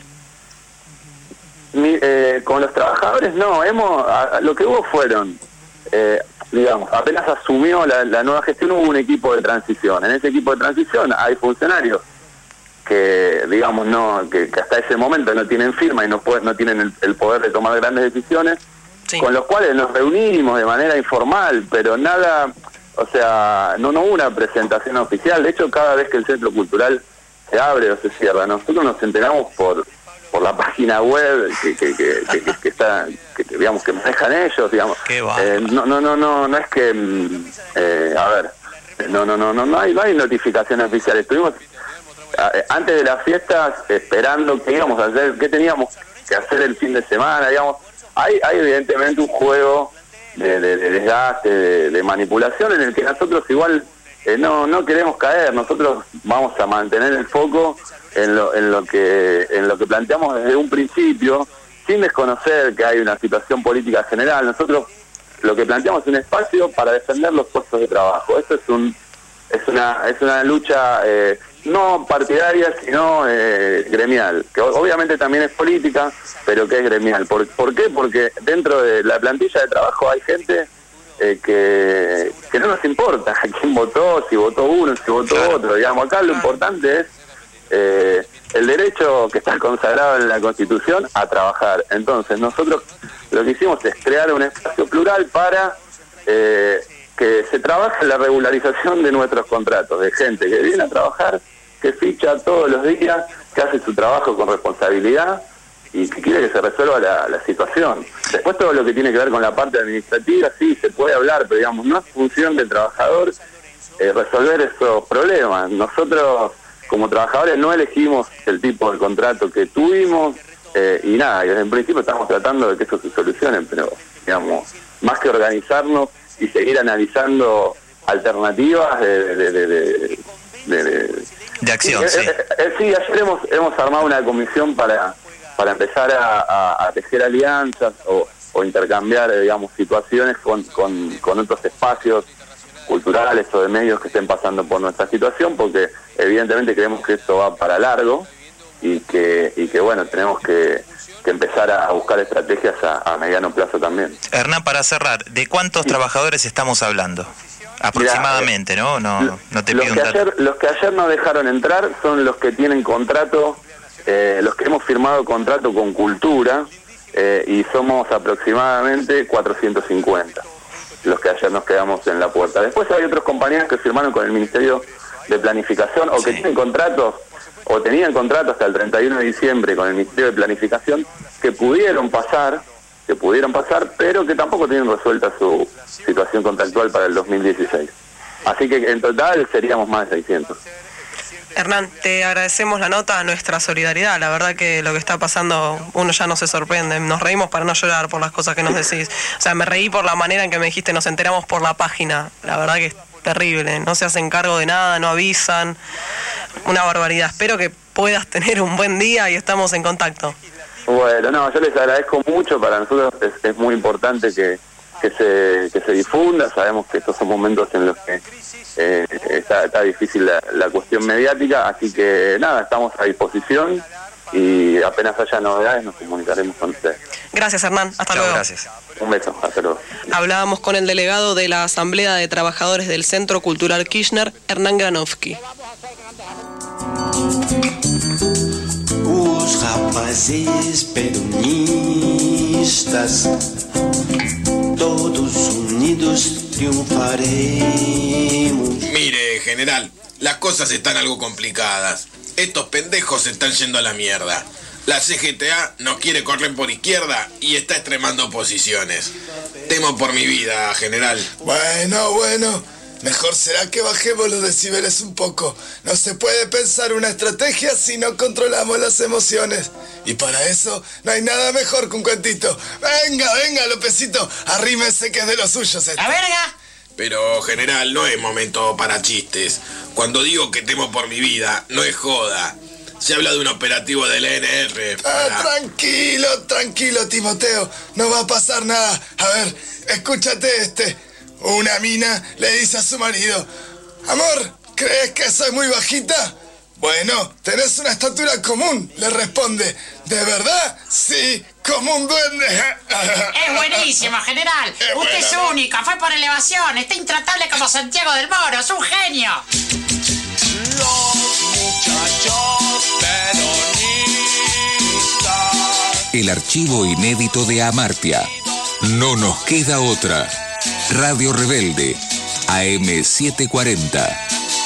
Mi- eh, con los trabajadores no, hemos a- a- lo que hubo fueron, eh, digamos, apenas asumió la, la nueva gestión, hubo un equipo de transición. En ese equipo de transición hay funcionarios que, digamos, no que, que hasta ese momento no tienen firma y no, puede- no tienen el, el poder de tomar grandes decisiones, con los cuales nos reunimos de manera informal, pero nada, o sea, no, no hubo una presentación oficial. De hecho, cada vez que el Centro Cultural se abre o se cierra, nosotros nos enteramos por por la página web que, que, que, que, que- que está, que, que, digamos, que manejan ellos, digamos. Eh, no, no, no, no, no es que, mm, eh, a ver, no, no, no, no, no hay, no hay notificaciones oficiales. Estuvimos eh, antes de las fiestas esperando qué íbamos a hacer, qué teníamos que hacer el fin de semana, digamos. Hay, hay evidentemente un juego de, de, de desgaste, de, de manipulación en el que nosotros igual eh, no, no queremos caer. Nosotros vamos a mantener el foco en lo, en lo que en lo que planteamos desde un principio, sin desconocer que hay una situación política general. Nosotros lo que planteamos es un espacio para defender los puestos de trabajo. Eso es un es una es una lucha eh, no partidaria, sino eh, gremial, que o- obviamente también es política, pero que es gremial. ¿Por, ¿por qué? Porque dentro de la plantilla de trabajo hay gente eh, que, que no nos importa quién votó, si votó uno, si votó otro. Digamos, acá lo importante es eh, el derecho que está consagrado en la Constitución a trabajar. Entonces nosotros lo que hicimos es crear un espacio plural para eh, que se trabaje en la regularización de nuestros contratos, de gente que viene a trabajar, que ficha todos los días, que hace su trabajo con responsabilidad y que quiere que se resuelva la, la situación. Después todo lo que tiene que ver con la parte administrativa, sí, se puede hablar, pero digamos, no es función del trabajador eh, resolver esos problemas. Nosotros como trabajadores no elegimos el tipo de contrato que tuvimos eh, y nada, y desde el principio estamos tratando de que eso se solucione, pero digamos, más que organizarnos y seguir analizando alternativas de... de, de, de, de, de, de acción, eh, sí. eh, eh, sí, ayer hemos, hemos armado una comisión para, para empezar a, a, a tejer alianzas o, o intercambiar, eh, digamos, situaciones con, con, con otros espacios culturales o de medios que estén pasando por nuestra situación, porque evidentemente creemos que esto va para largo y que, y que bueno, tenemos que, que empezar a buscar estrategias a, a mediano plazo también. Hernán, para cerrar, ¿de cuántos trabajadores estamos hablando? Aproximadamente, ¿no? No, no te Los pido que, un dato. ayer, los que ayer no dejaron entrar son los que tienen contrato, eh, los que hemos firmado contrato con Cultura, eh, y somos aproximadamente cuatrocientos cincuenta los que ayer nos quedamos en la puerta. Después hay otros compañeros que firmaron con el Ministerio de Planificación o que tienen contratos o tenían contrato hasta el treinta y uno de diciembre con el Ministerio de Planificación que pudieron pasar, que pudieron pasar, pero que tampoco tienen resuelta su situación contractual para el dos mil dieciséis. Así que en total seríamos más de seiscientos. Hernán, te agradecemos la nota, nuestra solidaridad. La verdad que lo que está pasando, uno ya no se sorprende. Nos reímos para no llorar por las cosas que nos decís. O sea, me reí por la manera en que me dijiste, nos enteramos por la página. La verdad que es terrible. No se hacen cargo de nada, no avisan. Una barbaridad. Espero que puedas tener un buen día y estamos en contacto. Bueno, no, yo les agradezco mucho. Para nosotros es, es muy importante que, que, se, que se difunda. Sabemos que estos son momentos en los que eh, está, está difícil la, la cuestión mediática, así que nada, estamos a disposición y apenas haya novedades nos comunicaremos con ustedes. Gracias, Hernán. Hasta Chao, luego. Gracias. Un beso, hasta luego. Hablábamos con el delegado de la Asamblea de Trabajadores del Centro Cultural Kirchner, Hernán Granovsky. Os rapazes peronistas, todos unidos triunfaremos. Mire, general, las cosas están algo complicadas. Estos pendejos se están yendo a la mierda. La C G T A no quiere correr por izquierda y está extremando posiciones. Temo por mi vida, general. Bueno, bueno. Mejor será que bajemos los decibeles un poco. No se puede pensar una estrategia si no controlamos las emociones. Y para eso no hay nada mejor que un cuentito. Venga, venga, Lópezito, arrímese que es de los suyos. ¡La verga! Pero, general, no es momento para chistes. Cuando digo que temo por mi vida, no es joda. Se habla de un operativo del E N R. Para... Ah, tranquilo, tranquilo, Timoteo. No va a pasar nada. A ver, escúchate este. Una mina le dice a su marido: amor, ¿crees que soy muy bajita? Bueno, tenés una estatura común, le responde. ¿De verdad? Sí, como un duende. Es buenísimo, general. Es Usted buena, es ¿no? único, fue por elevación, está intratable como Santiago del Moro, es un genio. Los muchachos peronistas. El archivo inédito de Amartya. No nos queda otra. Radio Rebelde, A M setecientos cuarenta.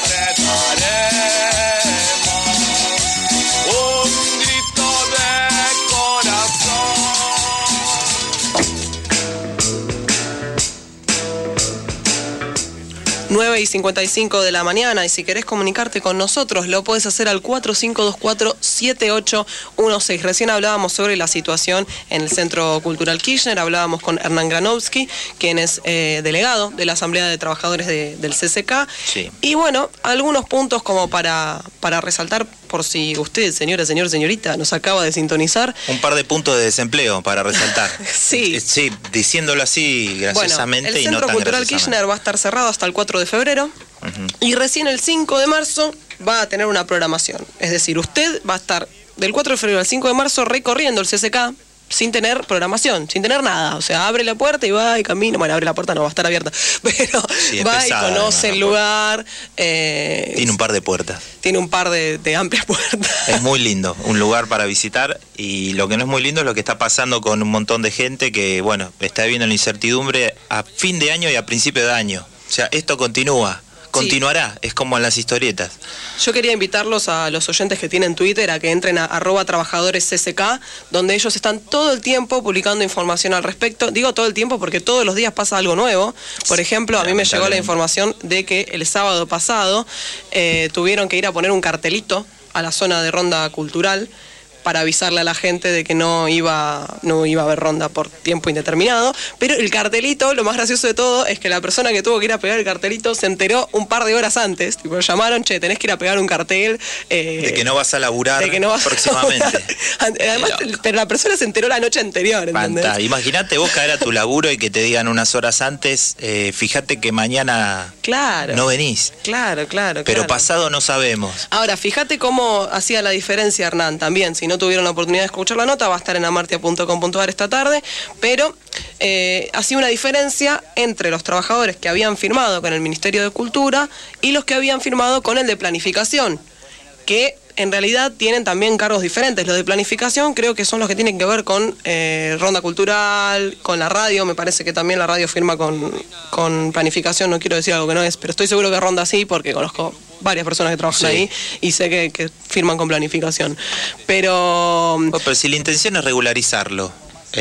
Un grito de corazón. nueve y cincuenta y cinco de la mañana, y si querés comunicarte con nosotros lo puedes hacer al cuatro cinco dos cuatro siete ocho uno seis. Recién hablábamos sobre la situación en el Centro Cultural Kirchner, hablábamos con Hernán Granovsky, quien es eh, delegado de la Asamblea de Trabajadores de, del C C K. Sí. Y bueno, algunos puntos como para, para resaltar, por si usted, señora, señor, señorita, nos acaba de sintonizar. Un par de puntos de desempleo para resaltar. Sí. Sí, diciéndolo así graciosamente bueno, el y no Centro tan Cultural graciosamente. Kirchner va a estar cerrado hasta el cuatro de febrero. Ujú. Y recién el cinco de marzo va a tener una programación. Es decir, usted va a estar del cuatro de febrero al cinco de marzo recorriendo el C C K sin tener programación, sin tener nada. O sea, abre la puerta y va y camina. Bueno, abre la puerta, no va a estar abierta. Pero Sí, es va pesada, y conoce ¿no? el lugar. eh, Tiene un par de puertas. tiene un par de, de amplias puertas. Es muy lindo, un lugar para visitar, y lo que no es muy lindo es lo que está pasando con un montón de gente que, bueno, está viviendo la incertidumbre a fin de año y a principio de año. O sea, esto continúa, continuará, es como en las historietas. Yo quería invitarlos a los oyentes que tienen Twitter a que entren a arroba trabajadores C C K, donde ellos están todo el tiempo publicando información al respecto. Digo todo el tiempo porque todos los días pasa algo nuevo. Por ejemplo, a mí me llegó la información de que el sábado pasado eh, tuvieron que ir a poner un cartelito a la zona de ronda cultural para avisarle a la gente de que no iba, no iba a haber ronda por tiempo indeterminado. Pero el cartelito, lo más gracioso de todo, es que la persona que tuvo que ir a pegar el cartelito se enteró un par de horas antes. Tipo, lo llamaron, che, tenés que ir a pegar un cartel. eh, De que no vas a laburar de que no vas a próximamente. Además, pero la persona se enteró la noche anterior, ¿entendés? Panta. Imagínate vos caer a tu laburo y que te digan unas horas antes, eh, fíjate que mañana Claro. no venís. Claro, claro, Pero claro. pasado no sabemos. Ahora, fíjate cómo hacía la diferencia Hernán también. Si no tuvieron la oportunidad de escuchar la nota, va a estar en amartia punto com punto a r esta tarde, pero eh, hacía una diferencia entre los trabajadores que habían firmado con el Ministerio de Cultura y los que habían firmado con el de Planificación, que en realidad tienen también cargos diferentes. Los de Planificación creo que son los que tienen que ver con eh, Ronda Cultural, con la radio. Me parece que también la radio firma con, con Planificación, no quiero decir algo que no es, pero estoy seguro que Ronda sí, porque conozco varias personas que trabajan Sí. ahí y sé que, que firman con Planificación. Pero... Bueno, pero si la intención es regularizarlo,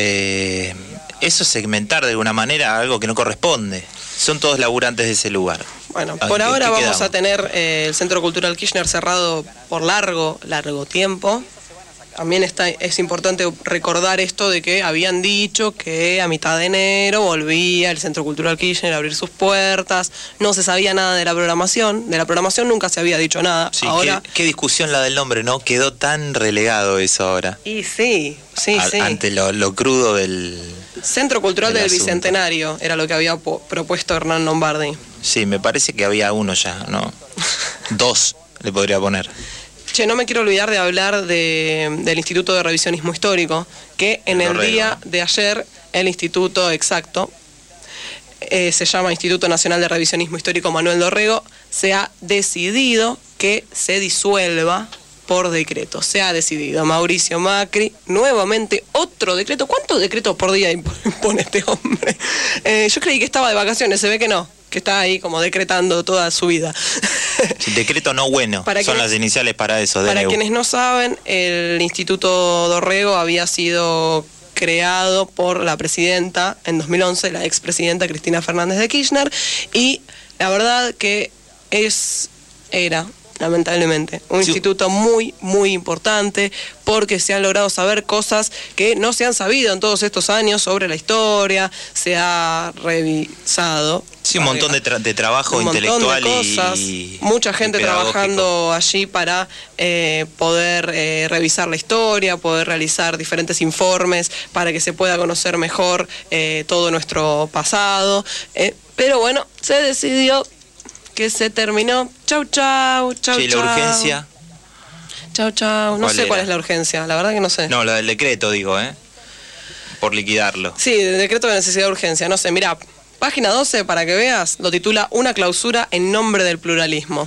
eh, eso es segmentar de alguna manera algo que no corresponde. Son todos laburantes de ese lugar. Bueno, Ah, por ¿qué- ahora qué vamos quedamos? a tener eh, el Centro Cultural Kirchner cerrado por largo, largo tiempo. También está, es importante recordar esto de que habían dicho que a mitad de enero volvía el Centro Cultural Kirchner a abrir sus puertas. No se sabía nada de la programación. De la programación nunca se había dicho nada. Sí, Ahora, qué, qué discusión la del nombre, ¿no? Quedó tan relegado eso ahora. y sí, sí, A- sí. Ante lo, lo crudo del... Centro Cultural del del asunto. Bicentenario era lo que había po- propuesto Hernán Lombardi. Sí, me parece que había uno ya, ¿no? Dos le podría poner. Che, no me quiero olvidar de hablar de, del Instituto de Revisionismo Histórico, que en El el Dorrego. día de ayer, el instituto exacto, eh, se llama Instituto Nacional de Revisionismo Histórico Manuel Dorrego, se ha decidido que se disuelva por decreto. Se ha decidido. Mauricio Macri, nuevamente otro decreto. ¿Cuántos decretos por día impone este hombre? Eh, yo creí que estaba de vacaciones, se ve que no, que está ahí como decretando toda su vida. Decreto no bueno, Para son quienes- las iniciales para eso. Para D N U. quienes no saben, el Instituto Dorrego había sido creado por la presidenta en dos mil once, la expresidenta Cristina Fernández de Kirchner, y la verdad que es, era, lamentablemente, un sí. instituto muy, muy importante, porque se han logrado saber cosas que no se han sabido en todos estos años sobre la historia, se ha revisado. Sí, un montón de, tra de trabajo un intelectual montón de cosas, y mucha gente y trabajando allí para eh, poder eh, revisar la historia, poder realizar diferentes informes para que se pueda conocer mejor eh, todo nuestro pasado. Eh, pero bueno, se decidió que se terminó. Chau, chau, chau, sí, chau. la urgencia. Chau, chau. No sé era? cuál es la urgencia, la verdad que no sé. No, la del decreto, digo, ¿eh? Por liquidarlo. Sí, el decreto de necesidad de urgencia. No sé, mirá, página doce, para que veas, lo titula Una clausura en nombre del pluralismo.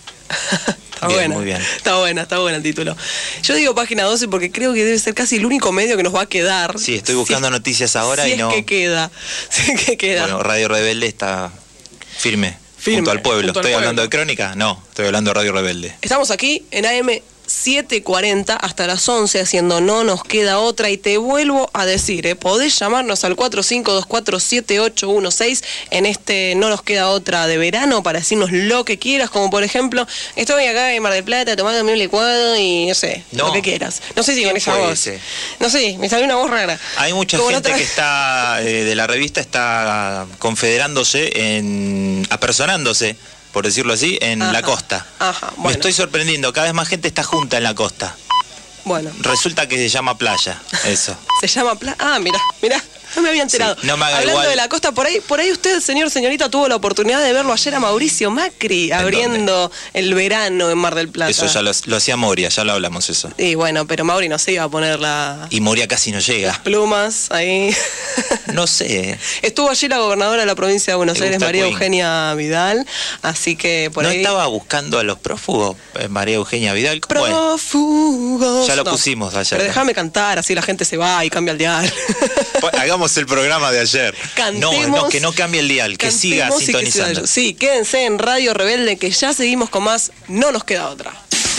Está bien, buena, muy bien. Está buena, está buena el título. Yo digo página doce porque creo que debe ser casi el único medio que nos va a quedar. Sí, estoy buscando si, noticias ahora si y es no... que queda, si es que queda. Bueno, Radio Rebelde está firme. Firme, junto al pueblo. junto al ¿Estoy pueblo. hablando de crónica? No, estoy hablando de Radio Rebelde. Estamos aquí en A M siete cuarenta hasta las once haciendo No Nos Queda Otra, y te vuelvo a decir, ¿eh? podés llamarnos al cuatro cinco dos cuatro siete ocho uno seis en este No Nos Queda Otra de verano para decirnos lo que quieras, como por ejemplo, estoy acá en Mar del Plata tomando un licuado y no sé, no. lo que quieras. No sé si con esa fue voz. ese? No sé, me salió una voz rara. Hay mucha Como gente otra... que está, eh, de la revista, está confederándose, en apersonándose, por decirlo así, en Ajá. la costa. Ajá, bueno. Me estoy sorprendiendo, cada vez más gente está junta en la costa. Bueno. Resulta que se llama playa, eso. Se llama playa. Ah, mira, mira. No me había enterado. Sí, no me haga Hablando igual. de la costa, por ahí, por ahí usted, señor, señorita, tuvo la oportunidad de verlo ayer a Mauricio Macri abriendo el verano en Mar del Plata. Eso ya lo, lo hacía Moria, ya lo hablamos eso. Y bueno, pero Mauri no se iba a poner la... Y Moria casi no llega. Las plumas ahí. No sé. Estuvo allí la gobernadora de la provincia de Buenos Aires, María Queen? Eugenia Vidal, así que por ¿No ahí... estaba buscando a los prófugos, eh, María Eugenia Vidal? ¿Cómo es? Prófugos. Ya lo No, pusimos ayer. Pero déjame cantar, así la gente se va y cambia el dial. Hagamos el programa de ayer. Cantemos, no, no, que no cambie el dial, que siga Cantemos y que sintonizando. siga- sí, quédense en Radio Rebelde, que ya seguimos con más No Nos Queda Otra.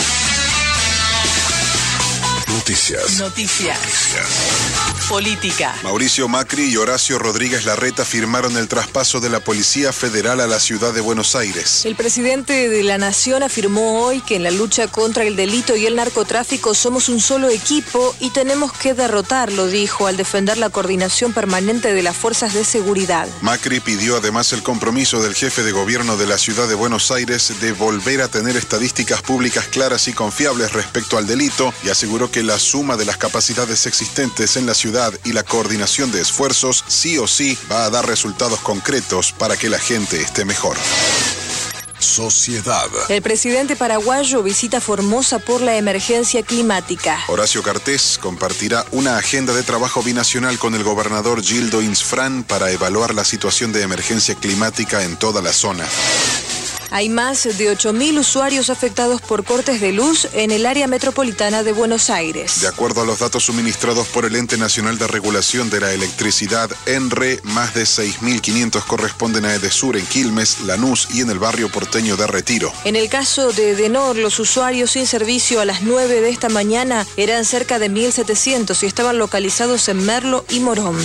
Noticias. Noticias. Política. Mauricio Macri y Horacio Rodríguez Larreta firmaron el traspaso de la Policía Federal a la ciudad de Buenos Aires. El presidente de la Nación afirmó hoy que en la lucha contra el delito y el narcotráfico somos un solo equipo y tenemos que derrotarlo, dijo, al defender la coordinación permanente de las fuerzas de seguridad. Macri pidió además el compromiso del jefe de gobierno de la ciudad de Buenos Aires de volver a tener estadísticas públicas claras y confiables respecto al delito y aseguró que la suma de las capacidades existentes en la ciudad y la coordinación de esfuerzos sí o sí va a dar resultados concretos para que la gente esté mejor. Sociedad. El presidente paraguayo visita Formosa por la emergencia climática. Horacio Cartés compartirá una agenda de trabajo binacional con el gobernador Gildo Insfrán para evaluar la situación de emergencia climática en toda la zona. Hay más de ocho mil usuarios afectados por cortes de luz en el área metropolitana de Buenos Aires. De acuerdo a los datos suministrados por el Ente Nacional de Regulación de la Electricidad, ENRE, más de seis mil quinientos corresponden a Edesur en Quilmes, Lanús y en el barrio porteño de Retiro. En el caso de Edenor, los usuarios sin servicio a las nueve de esta mañana eran cerca de mil setecientos y estaban localizados en Merlo y Morón.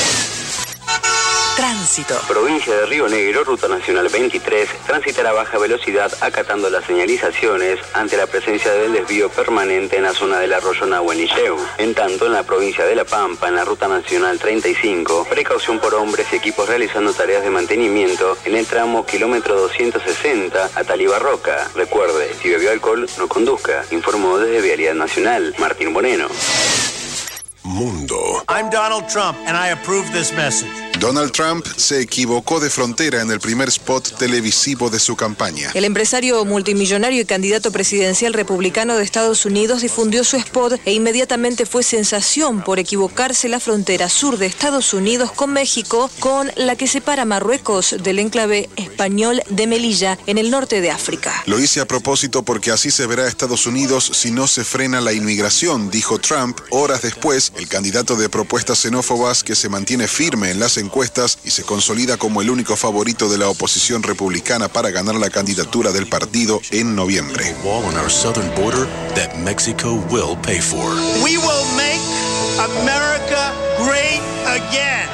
Tránsito. Provincia de Río Negro, Ruta Nacional veintitrés, transitará a baja velocidad acatando las señalizaciones ante la presencia del desvío permanente en la zona del arroyo Nahuelilleu. En tanto, en la provincia de La Pampa, en la Ruta Nacional treinta y cinco, precaución por hombres y equipos realizando tareas de mantenimiento en el tramo kilómetro doscientos sesenta a Talibarroca. Recuerde, si bebió alcohol, no conduzca. Informó desde Vialidad Nacional, Martín Boneno. Mundo. I'm Donald Trump and I approve this message. Donald Trump se equivocó de frontera en el primer spot televisivo de su campaña. El empresario multimillonario y candidato presidencial republicano de Estados Unidos difundió su spot e inmediatamente fue sensación por equivocarse la frontera sur de Estados Unidos con México, con la que separa Marruecos del enclave español de Melilla en el norte de África. Lo hice a propósito porque así se verá a Estados Unidos si no se frena la inmigración, dijo Trump. Horas después, el candidato de propuestas xenófobas que se mantiene firme en las encuestas y se consolida como el único favorito de la oposición republicana para ganar la candidatura del partido en noviembre. Wall on our southern border that Mexico will pay for. We will make America great again.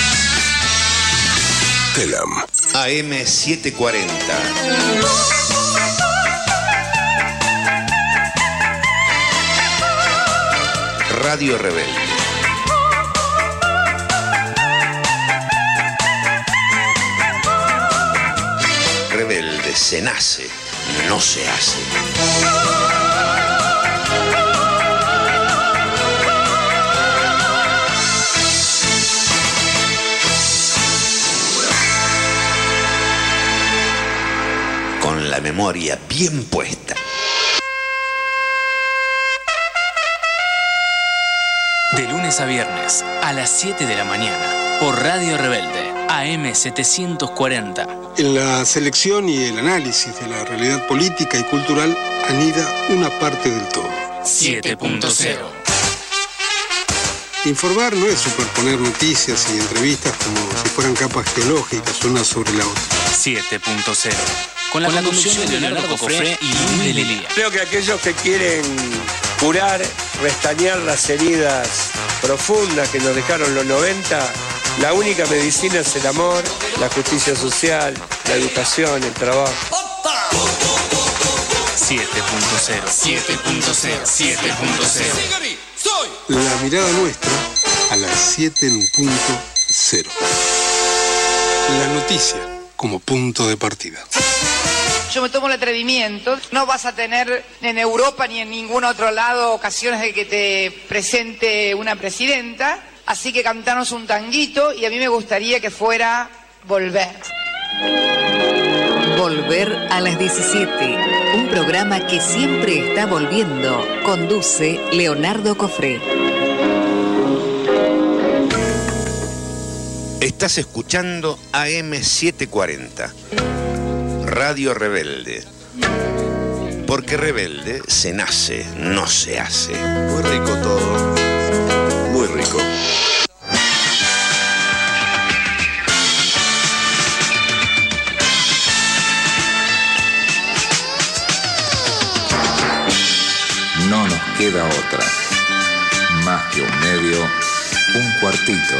Telam. A M setecientos cuarenta. Radio Rebelde. Rebelde se nace, no se hace. Con la memoria bien puesta. De lunes a viernes, a las siete de la mañana, por Radio Rebelde, A M setecientos cuarenta. En la selección y el análisis de la realidad política y cultural anida una parte del todo. siete punto cero. Informar no es superponer noticias y entrevistas como si fueran capas geológicas una sobre la otra. siete punto cero. Con la, Con la conducción de Leonardo Cofré y Luis de Lía. Creo que aquellos que quieren curar, restañar las heridas profundas que nos dejaron los noventa, la única medicina es el amor, la justicia social, la educación, el trabajo. siete punto cero. siete punto cero. siete punto cero. La mirada nuestra a las siete en punto cero. La noticia como punto de partida. Yo me tomo el atrevimiento, no vas a tener en Europa ni en ningún otro lado ocasiones de que te presente una presidenta, así que cantanos un tanguito y a mí me gustaría que fuera Volver. Volver a las diecisiete, un programa que siempre está volviendo, conduce Leonardo Cofré. Estás escuchando A M setecientos cuarenta. Radio Rebelde. Porque rebelde se nace, no se hace. Muy rico todo. Muy rico. No nos queda otra. Más que un medio, un cuartito.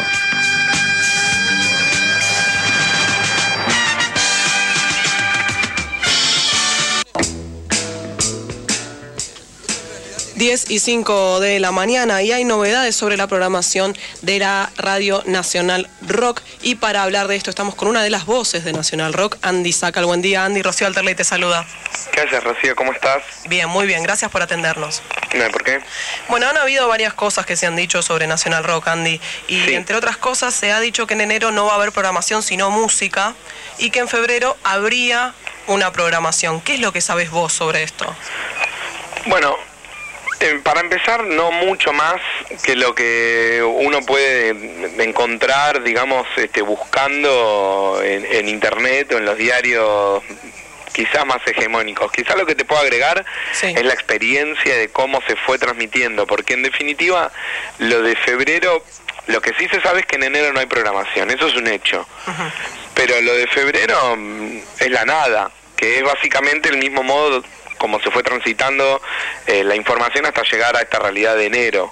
diez y cinco de la mañana y hay novedades sobre la programación de la Radio Nacional Rock, y para hablar de esto estamos con una de las voces de Nacional Rock, Andy Sacal. Buen día, Andy. Rocío Alterley te saluda. ¿Qué haces, Rocío? ¿Cómo estás? Bien, muy bien. Gracias por atendernos. No, ¿por qué? Bueno, han habido varias cosas que se han dicho sobre Nacional Rock, Andy, y sí. Entre otras cosas se ha dicho que en enero no va a haber programación sino música y que en febrero habría una programación. ¿Qué es lo que sabes vos sobre esto? Bueno, Eh, para empezar, no mucho más que lo que uno puede encontrar, digamos, este, buscando en, en internet o en los diarios quizás más hegemónicos. Quizás lo que te puedo agregar sí. es la experiencia de cómo se fue transmitiendo, porque en definitiva lo de febrero, lo que sí se sabe es que en enero no hay programación, eso es un hecho. Uh-huh. Pero lo de febrero es la nada, que es básicamente el mismo modo como se fue transitando eh, la información hasta llegar a esta realidad de enero.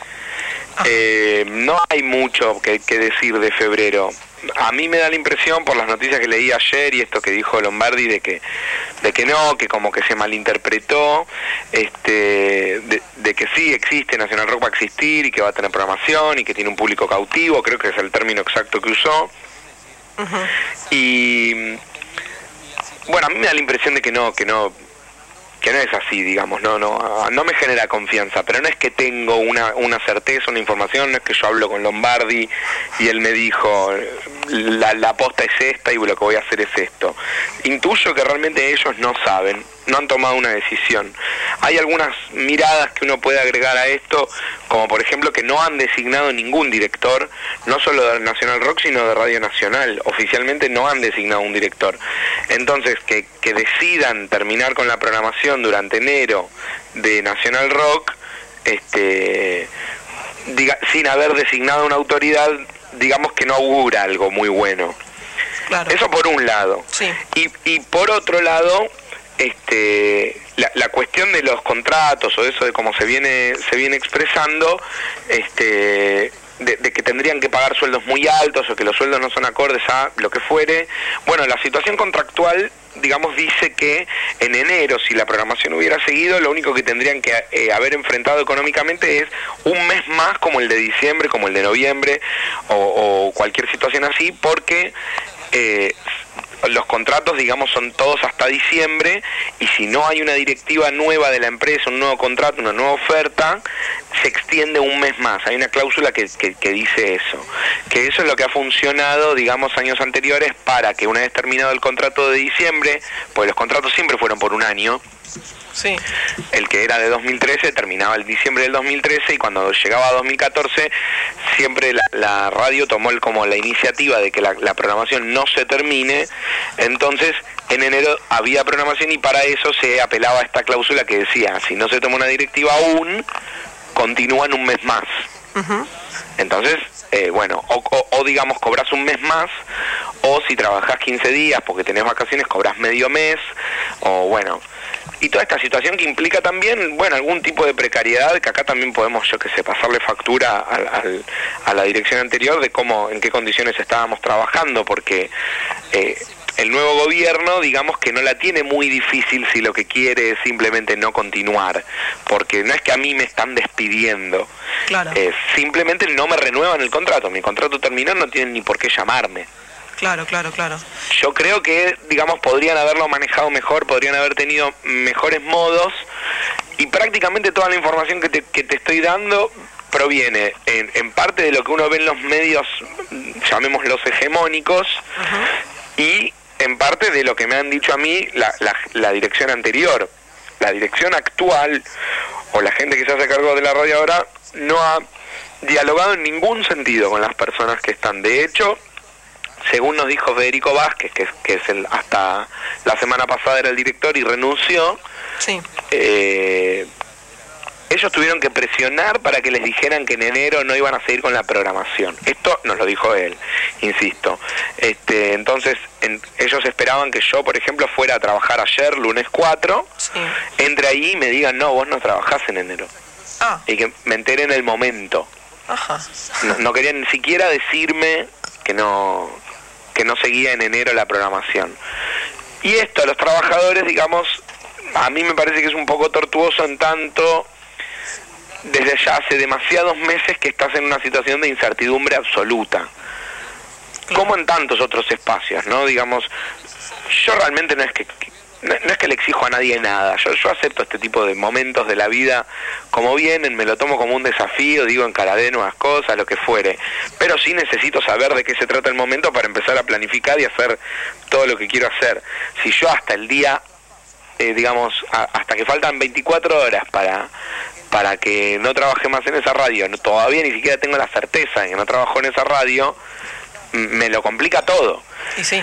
Eh, no hay mucho que, que decir de febrero. A mí me da la impresión, por las noticias que leí ayer y esto que dijo Lombardi, de que de que no, que como que se malinterpretó, este, de, de que sí existe, Nacional Rock va a existir y que va a tener programación y que tiene un público cautivo, creo que es el término exacto que usó. Uh-huh. Y bueno, a mí me da la impresión de que no, que no... que no es así, digamos, no no no me genera confianza, pero no es que tengo una una certeza, una información, no es que yo hablo con Lombardi y él me dijo la, la aposta es esta y lo que voy a hacer es esto. Intuyo que realmente ellos no saben, no han tomado una decisión. Hay algunas miradas que uno puede agregar a esto, como por ejemplo que no han designado ningún director, no solo de Nacional Rock, sino de Radio Nacional. Oficialmente no han designado un director. Entonces, que, que decidan terminar con la programación durante enero de Nacional Rock, este, diga, sin haber designado una autoridad, digamos que no augura algo muy bueno. Claro. Eso por un lado. Sí. Y, y por otro lado, este la, la cuestión de los contratos o eso de cómo se viene se viene expresando, este de, de que tendrían que pagar sueldos muy altos o que los sueldos no son acordes a lo que fuere. Bueno, la situación contractual, digamos, dice que en enero, si la programación hubiera seguido, lo único que tendrían que eh, haber enfrentado económicamente es un mes más como el de diciembre, como el de noviembre o, o cualquier situación así, porque eh, los contratos, digamos, son todos hasta diciembre, y si no hay una directiva nueva de la empresa, un nuevo contrato, una nueva oferta, se extiende un mes más. Hay una cláusula que, que, que dice eso, que eso es lo que ha funcionado, digamos, años anteriores, para que una vez terminado el contrato de diciembre, pues los contratos siempre fueron por un año. Sí. El que era de dos mil trece terminaba el diciembre del dos mil trece, y cuando llegaba a dos mil catorce siempre la, la radio tomó el, como la iniciativa de que la, la programación no se termine. Entonces en enero había programación, y para eso se apelaba a esta cláusula que decía, si no se toma una directiva aún, continúan un mes más. Uh-huh. Entonces, eh, bueno, o, o, o digamos cobras un mes más, o si trabajás quince días porque tenés vacaciones, cobras medio mes, o bueno... Y toda esta situación que implica también, bueno, algún tipo de precariedad, que acá también podemos, yo que sé, pasarle factura al, al, a la dirección anterior de cómo, en qué condiciones estábamos trabajando, porque eh, el nuevo gobierno, digamos que no la tiene muy difícil si lo que quiere es simplemente no continuar, porque no es que a mí me están despidiendo, claro. eh, simplemente no me renuevan el contrato, mi contrato terminó, no tienen ni por qué llamarme. Claro, claro, claro. Yo creo que, digamos, podrían haberlo manejado mejor, podrían haber tenido mejores modos, y prácticamente toda la información que te, que te estoy dando proviene en, en parte de lo que uno ve en los medios, llamémoslos hegemónicos, uh-huh. y en parte de lo que me han dicho a mí la, la, la dirección anterior. La dirección actual, o la gente que se hace cargo de la radio ahora, no ha dialogado en ningún sentido con las personas que están. De hecho, según nos dijo Federico Vázquez, que es, que es el, hasta la semana pasada era el director y renunció, sí. eh, ellos tuvieron que presionar para que les dijeran que en enero no iban a seguir con la programación. Esto nos lo dijo él, insisto. Este, entonces, en, ellos esperaban que yo, por ejemplo, fuera a trabajar ayer, lunes cuatro, sí. entre ahí y me digan, no, vos no trabajás en enero. Ah. Y que me enteré en el momento. Ajá. No, no querían ni siquiera decirme que no... que no seguía en enero la programación. Y esto a los trabajadores, digamos, a mí me parece que es un poco tortuoso, en tanto desde ya hace demasiados meses que estás en una situación de incertidumbre absoluta, como en tantos otros espacios, ¿no? Digamos, yo realmente no es que no, no es que le exijo a nadie nada, yo, yo acepto este tipo de momentos de la vida como vienen, me lo tomo como un desafío, digo, encararé nuevas cosas, lo que fuere, pero sí necesito saber de qué se trata el momento para empezar a planificar y hacer todo lo que quiero hacer. Si yo hasta el día, eh, digamos, a, hasta que faltan veinticuatro horas para para que no trabaje más en esa radio, no, todavía ni siquiera tengo la certeza de que no trabajo en esa radio, m- me lo complica todo. Y sí.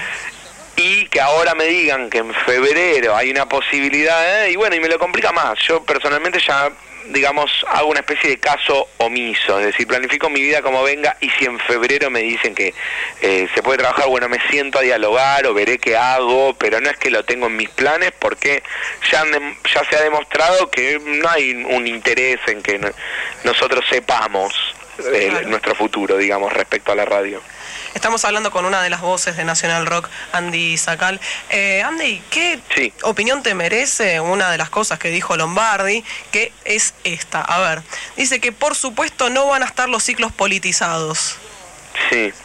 Y que ahora me digan que en febrero hay una posibilidad, eh, y bueno, y me lo complica más. Yo personalmente ya, digamos, hago una especie de caso omiso, es decir, planifico mi vida como venga, y si en febrero me dicen que eh, se puede trabajar, bueno, me siento a dialogar o veré qué hago, pero no es que lo tengo en mis planes, porque ya, ya se ha demostrado que no hay un interés en que no, nosotros sepamos eh, claro. nuestro futuro, digamos, respecto a la radio. Estamos hablando con una de las voces de Nacional Rock, Andy Sacal. Eh, Andy, ¿qué sí. opinión te merece una de las cosas que dijo Lombardi, que es esta? A ver, dice que por supuesto no van a estar los ciclos politizados. Sí,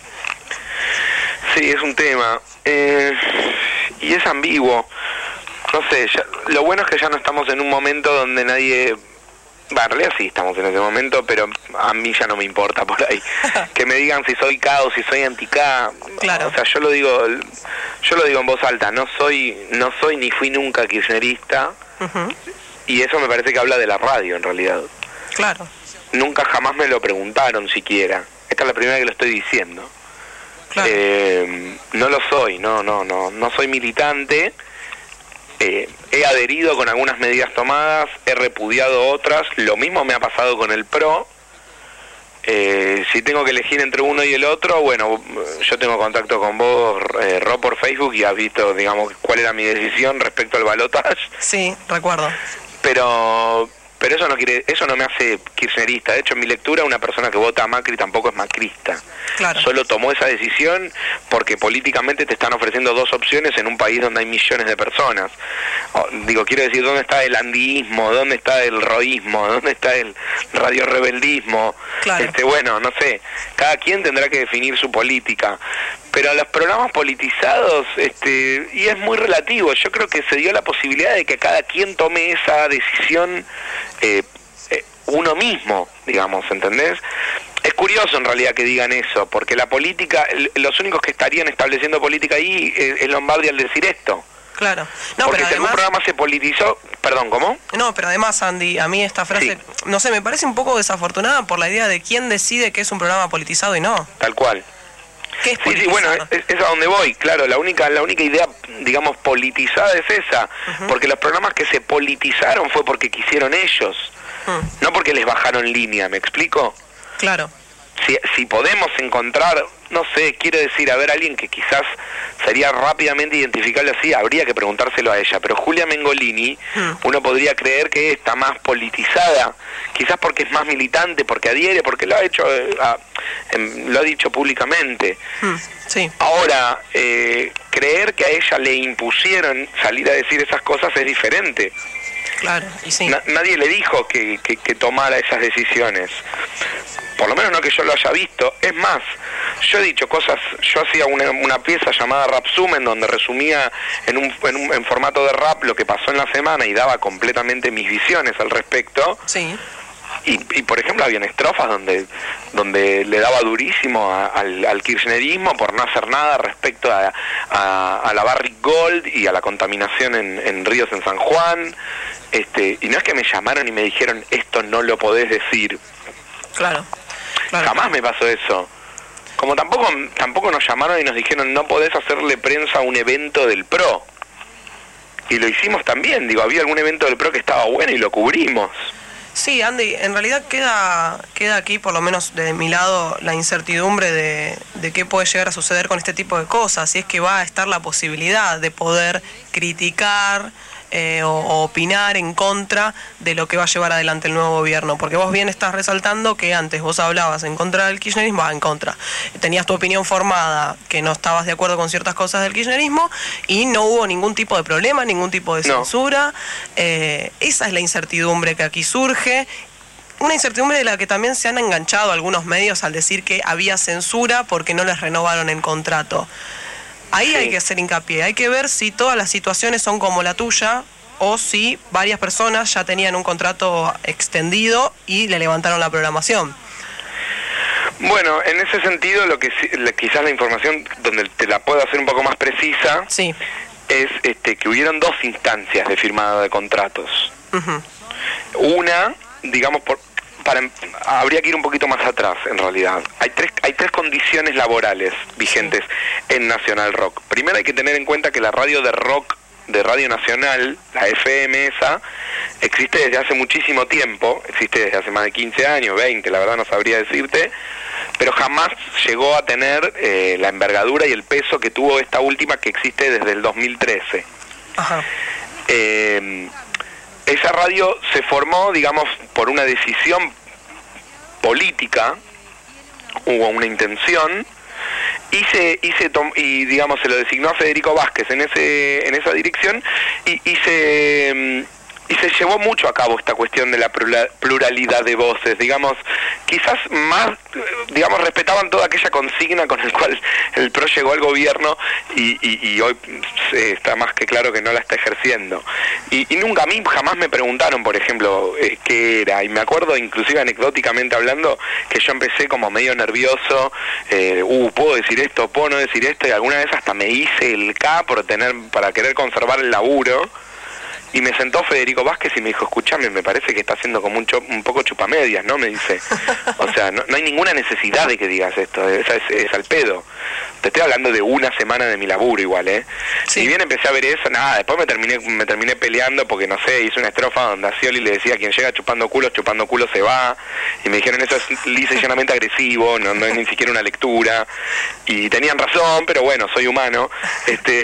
sí, es un tema. Eh, y es ambiguo. No sé, ya, lo bueno es que ya no estamos en un momento donde nadie... Bah, en realidad sí estamos en ese momento, pero a mí ya no me importa por ahí. Que me digan si soy K o si soy anti-K. Claro. O sea, yo lo digo yo lo digo en voz alta, no soy no soy ni fui nunca kirchnerista. Uh-huh. Y eso me parece que habla de la radio en realidad. Claro. Nunca jamás me lo preguntaron siquiera. Esta es la primera que lo estoy diciendo. Claro. Eh, no lo soy, no, no, no, no soy militante. Eh, he adherido con algunas medidas tomadas, he repudiado otras, lo mismo me ha pasado con el PRO. Eh, si si tengo que elegir entre uno y el otro, bueno, yo tengo contacto con vos, eh, Ro, por Facebook, y has visto, digamos, cuál era mi decisión respecto al balotaje. Sí, recuerdo. Pero... Pero eso no quiere, eso no me hace kirchnerista. De hecho, en mi lectura, una persona que vota a Macri tampoco es macrista. Claro. Solo tomó esa decisión porque políticamente te están ofreciendo dos opciones en un país donde hay millones de personas. O, digo, quiero decir, ¿dónde está el andiismo? ¿Dónde está el roísmo? ¿Dónde está el radiorebeldismo? Claro. Este, bueno, no sé. Cada quien tendrá que definir su política. Pero los programas politizados, este, y es muy relativo. Yo creo que se dio la posibilidad de que cada quien tome esa decisión eh, eh, uno mismo, digamos, ¿entendés? Es curioso en realidad que digan eso, porque la política, los únicos que estarían estableciendo política ahí es, es Lombardi al decir esto. Claro. No, porque pero si algún además... programa se politizó, perdón, ¿cómo? No, pero además, Andy, a mí esta frase, sí. no sé, me parece un poco desafortunada por la idea de quién decide que es un programa politizado y no. Tal cual. ¿Qué es sí, sí, bueno, es, es a donde voy, claro, la única la única idea, digamos, politizada es esa, uh-huh. porque los programas que se politizaron fue porque quisieron ellos, uh-huh. no porque les bajaron línea, ¿me explico? Claro. Si, si podemos encontrar, no sé, quiero decir, a ver, alguien que quizás sería rápidamente identificable así, habría que preguntárselo a ella, pero Julia Mengolini, hmm. uno podría creer que está más politizada, quizás porque es más militante, porque adhiere, porque lo ha hecho, eh, a, eh, lo ha dicho públicamente. Hmm. Sí. Ahora, eh, creer que a ella le impusieron salir a decir esas cosas es diferente. Claro, y sí. Na- nadie le dijo que, que, que tomara esas decisiones. Por lo menos no que yo lo haya visto. Es más, yo he dicho cosas, yo hacía una, una pieza llamada Rap Sumen, donde resumía en un, en un en formato de rap lo que pasó en la semana y daba completamente mis visiones al respecto. Sí. Y, y por ejemplo habían estrofas donde donde le daba durísimo a, al, al kirchnerismo por no hacer nada respecto a, a, a la Barrick Gold y a la contaminación en, en ríos en San Juan. Este, y no es que me llamaron y me dijeron esto no lo podés decir. Claro. Claro. Jamás me pasó eso. Como tampoco tampoco nos llamaron y nos dijeron no podés hacerle prensa a un evento del P R O. Y lo hicimos también, digo, había algún evento del P R O que estaba bueno y lo cubrimos. Sí, Andy, en realidad queda queda aquí, por lo menos de mi lado, la incertidumbre de, de qué puede llegar a suceder con este tipo de cosas, si es que va a estar la posibilidad de poder criticar eh, o, o opinar en contra de lo que va a llevar adelante el nuevo gobierno, porque vos bien estás resaltando que antes vos hablabas en contra del kirchnerismo, ah, en contra, tenías tu opinión formada, que no estabas de acuerdo con ciertas cosas del kirchnerismo y no hubo ningún tipo de problema, ningún tipo de censura. No. Eh, esa es la incertidumbre que aquí surge. Una incertidumbre de la que también se han enganchado algunos medios al decir que había censura porque no les renovaron el contrato. Ahí sí. Hay que hacer hincapié, hay que ver si todas las situaciones son como la tuya o si varias personas ya tenían un contrato extendido y le levantaron la programación. Bueno, en ese sentido, lo que quizás la información donde te la puedo hacer un poco más precisa sí. es este, que hubieron dos instancias de firmado de contratos. Uh-huh. Una, digamos, por, para, habría que ir un poquito más atrás, en realidad. Hay tres, hay tres condiciones laborales vigentes sí. en Nacional Rock. Primero hay que tener en cuenta que la radio de rock de Radio Nacional, la F M esa, existe desde hace muchísimo tiempo, existe desde hace más de quince años, veinte, la verdad no sabría decirte, pero jamás llegó a tener eh, la envergadura y el peso que tuvo esta última, que existe desde el dos mil trece. Ajá. Eh, esa radio se formó, digamos, por una decisión política, hubo una intención, y se y se tom, y digamos se lo designó a Federico Vázquez en ese en esa dirección y, y se y se llevó mucho a cabo esta cuestión de la pluralidad de voces, digamos, quizás más, digamos, respetaban toda aquella consigna con el cual el P R O llegó al gobierno y, y, y hoy eh, está más que claro que no la está ejerciendo. Y, y nunca a mí jamás me preguntaron, por ejemplo, eh, qué era, y me acuerdo inclusive anecdóticamente hablando que yo empecé como medio nervioso, eh, uh, puedo decir esto, puedo no decir esto, y alguna vez hasta me hice el K por tener, para querer conservar el laburo. Y me sentó Federico Vázquez y me dijo, escúchame, me parece que está haciendo como un, cho- un poco chupamedias, ¿no? Me dice, o sea, no, no hay ninguna necesidad de que digas esto, es, es, es al pedo. Te estoy hablando de una semana de mi laburo igual, ¿eh? Si bien empecé a ver eso, nada, después me terminé me terminé peleando porque, no sé, hice una estrofa donde a Scioli le decía, quien llega chupando culos, chupando culos se va, y me dijeron, eso es lisa y llanamente agresivo, no, no es ni siquiera una lectura, y tenían razón, pero bueno, soy humano, este...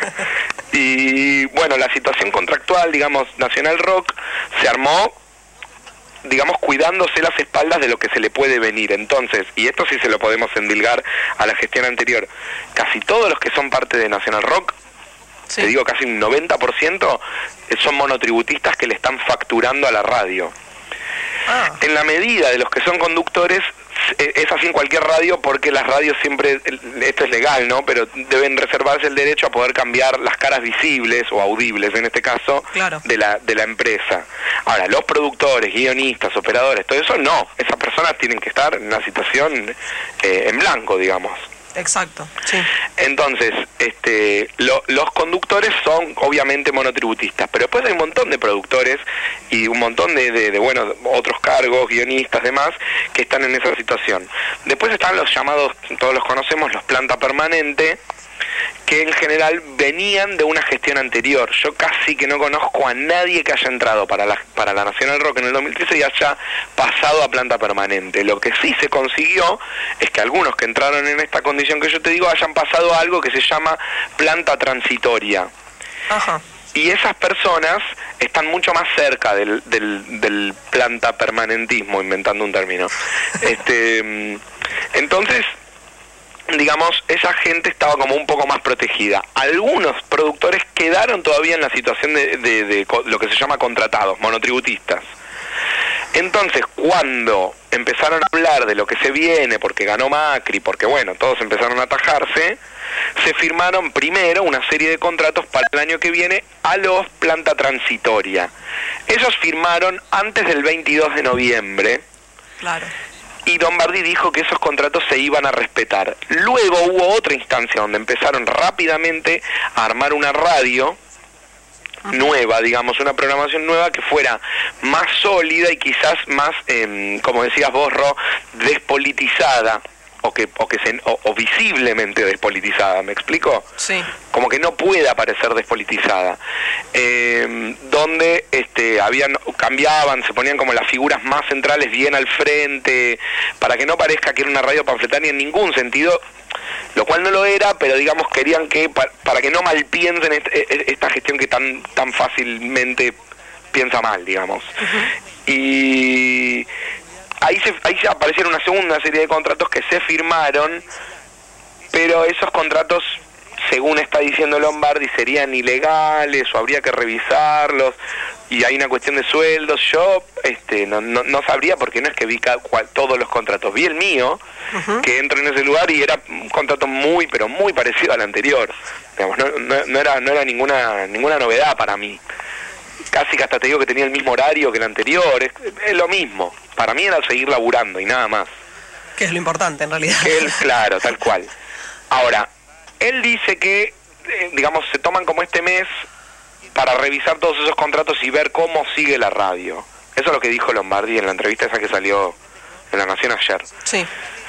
Y bueno, la situación contractual, digamos, Nacional Rock se armó, digamos, cuidándose las espaldas de lo que se le puede venir. Entonces, y esto sí se lo podemos endilgar a la gestión anterior, casi todos los que son parte de Nacional Rock, sí. Te digo casi un noventa por ciento, son monotributistas que le están facturando a la radio. Ah. En la medida de los que son conductores, es así en cualquier radio porque las radios siempre, esto es legal, ¿no? Pero deben reservarse el derecho a poder cambiar las caras visibles o audibles, en este caso, claro. de la de la empresa. Ahora, los productores, guionistas, operadores, todo eso, no. Esas personas tienen que estar en una situación eh, en blanco, digamos. Exacto, sí. Entonces, este, lo, los conductores son obviamente monotributistas, pero después hay un montón de productores y un montón de, de, de bueno, otros cargos, guionistas, demás, que están en esa situación. Después están los llamados, todos los conocemos, los planta permanente, que en general venían de una gestión anterior. Yo casi que no conozco a nadie que haya entrado para la, para la Nacional Rock en el dos mil trece y haya pasado a planta permanente. Lo que sí se consiguió es que algunos que entraron en esta condición que yo te digo hayan pasado a algo que se llama planta transitoria. Ajá. Y esas personas están mucho más cerca del, del, del planta permanentismo, inventando un término. Este, entonces, digamos, esa gente estaba como un poco más protegida. Algunos productores quedaron todavía en la situación de, de, de, de lo que se llama contratados, monotributistas. Entonces, cuando empezaron a hablar de lo que se viene, porque ganó Macri, porque bueno, todos empezaron a atajarse, se firmaron primero una serie de contratos para el año que viene a los planta transitoria. Ellos firmaron antes del veintidós de noviembre. Claro. Y Lombardi dijo que esos contratos se iban a respetar. Luego hubo otra instancia donde empezaron rápidamente a armar una radio nueva, digamos, una programación nueva que fuera más sólida y quizás más, eh, como decías vos, Ro, despolitizada. O que, o que se, o, o visiblemente despolitizada, ¿me explico? Sí. Como que no pueda parecer despolitizada. Eh, donde este, habían, cambiaban, se ponían como las figuras más centrales bien al frente, para que no parezca que era una radio panfletaria en ningún sentido, lo cual no lo era, pero digamos querían que, para, para que no malpiensen este, esta gestión que tan, tan fácilmente piensa mal, digamos. Uh-huh. Y... Ahí se, ahí se aparecieron una segunda serie de contratos que se firmaron, pero esos contratos, según está diciendo Lombardi, serían ilegales o habría que revisarlos, y hay una cuestión de sueldos. Yo este, no, no, no sabría, porque no es que vi cada, cual, todos los contratos. Vi el mío, uh-huh. que entro en ese lugar y era un contrato muy, pero muy parecido al anterior. Digamos, no, no, no era, no era ninguna, ninguna novedad para mí. Casi que hasta te digo que tenía el mismo horario que el anterior, es, es lo mismo. Para mí era seguir laburando y nada más. Que es lo importante en realidad. Que él, claro, tal cual. Ahora, él dice que, eh, digamos, se toman como este mes para revisar todos esos contratos y ver cómo sigue la radio. Eso es lo que dijo Lombardi en la entrevista esa que salió en La Nación ayer. Sí.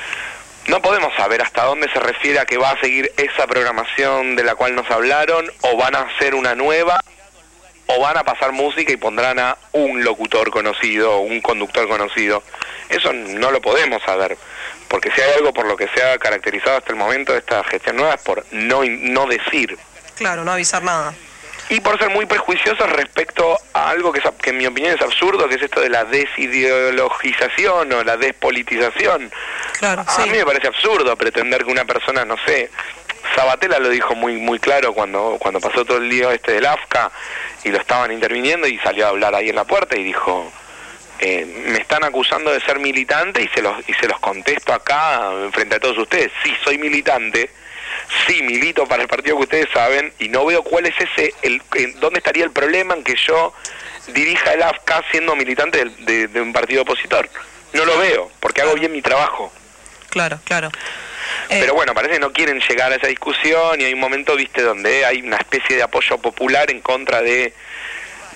No podemos saber hasta dónde se refiere a que va a seguir esa programación de la cual nos hablaron, o van a hacer una nueva, o van a pasar música y pondrán a un locutor conocido, o un conductor conocido. Eso no lo podemos saber, porque si hay algo por lo que se ha caracterizado hasta el momento de esta gestión nueva es por no, no decir. Claro, no avisar nada. Y por ser muy prejuiciosos respecto a algo que, es, que en mi opinión es absurdo, que es esto de la desideologización o la despolitización. Claro, a sí. mí me parece absurdo pretender que una persona, no sé, Sabatella lo dijo muy muy claro cuando cuando pasó todo el lío este del A F C A y lo estaban interviniendo, y salió a hablar ahí en la puerta y dijo, eh, me están acusando de ser militante y se los y se los contesto acá frente a todos ustedes. Sí, soy militante, sí, milito para el partido que ustedes saben, y no veo cuál es ese, el, el dónde estaría el problema en que yo dirija el A F C A siendo militante de, de, de un partido opositor. No lo veo, porque hago bien mi trabajo. Claro, claro. Pero bueno, parece que no quieren llegar a esa discusión, y hay un momento, viste, donde hay una especie de apoyo popular en contra de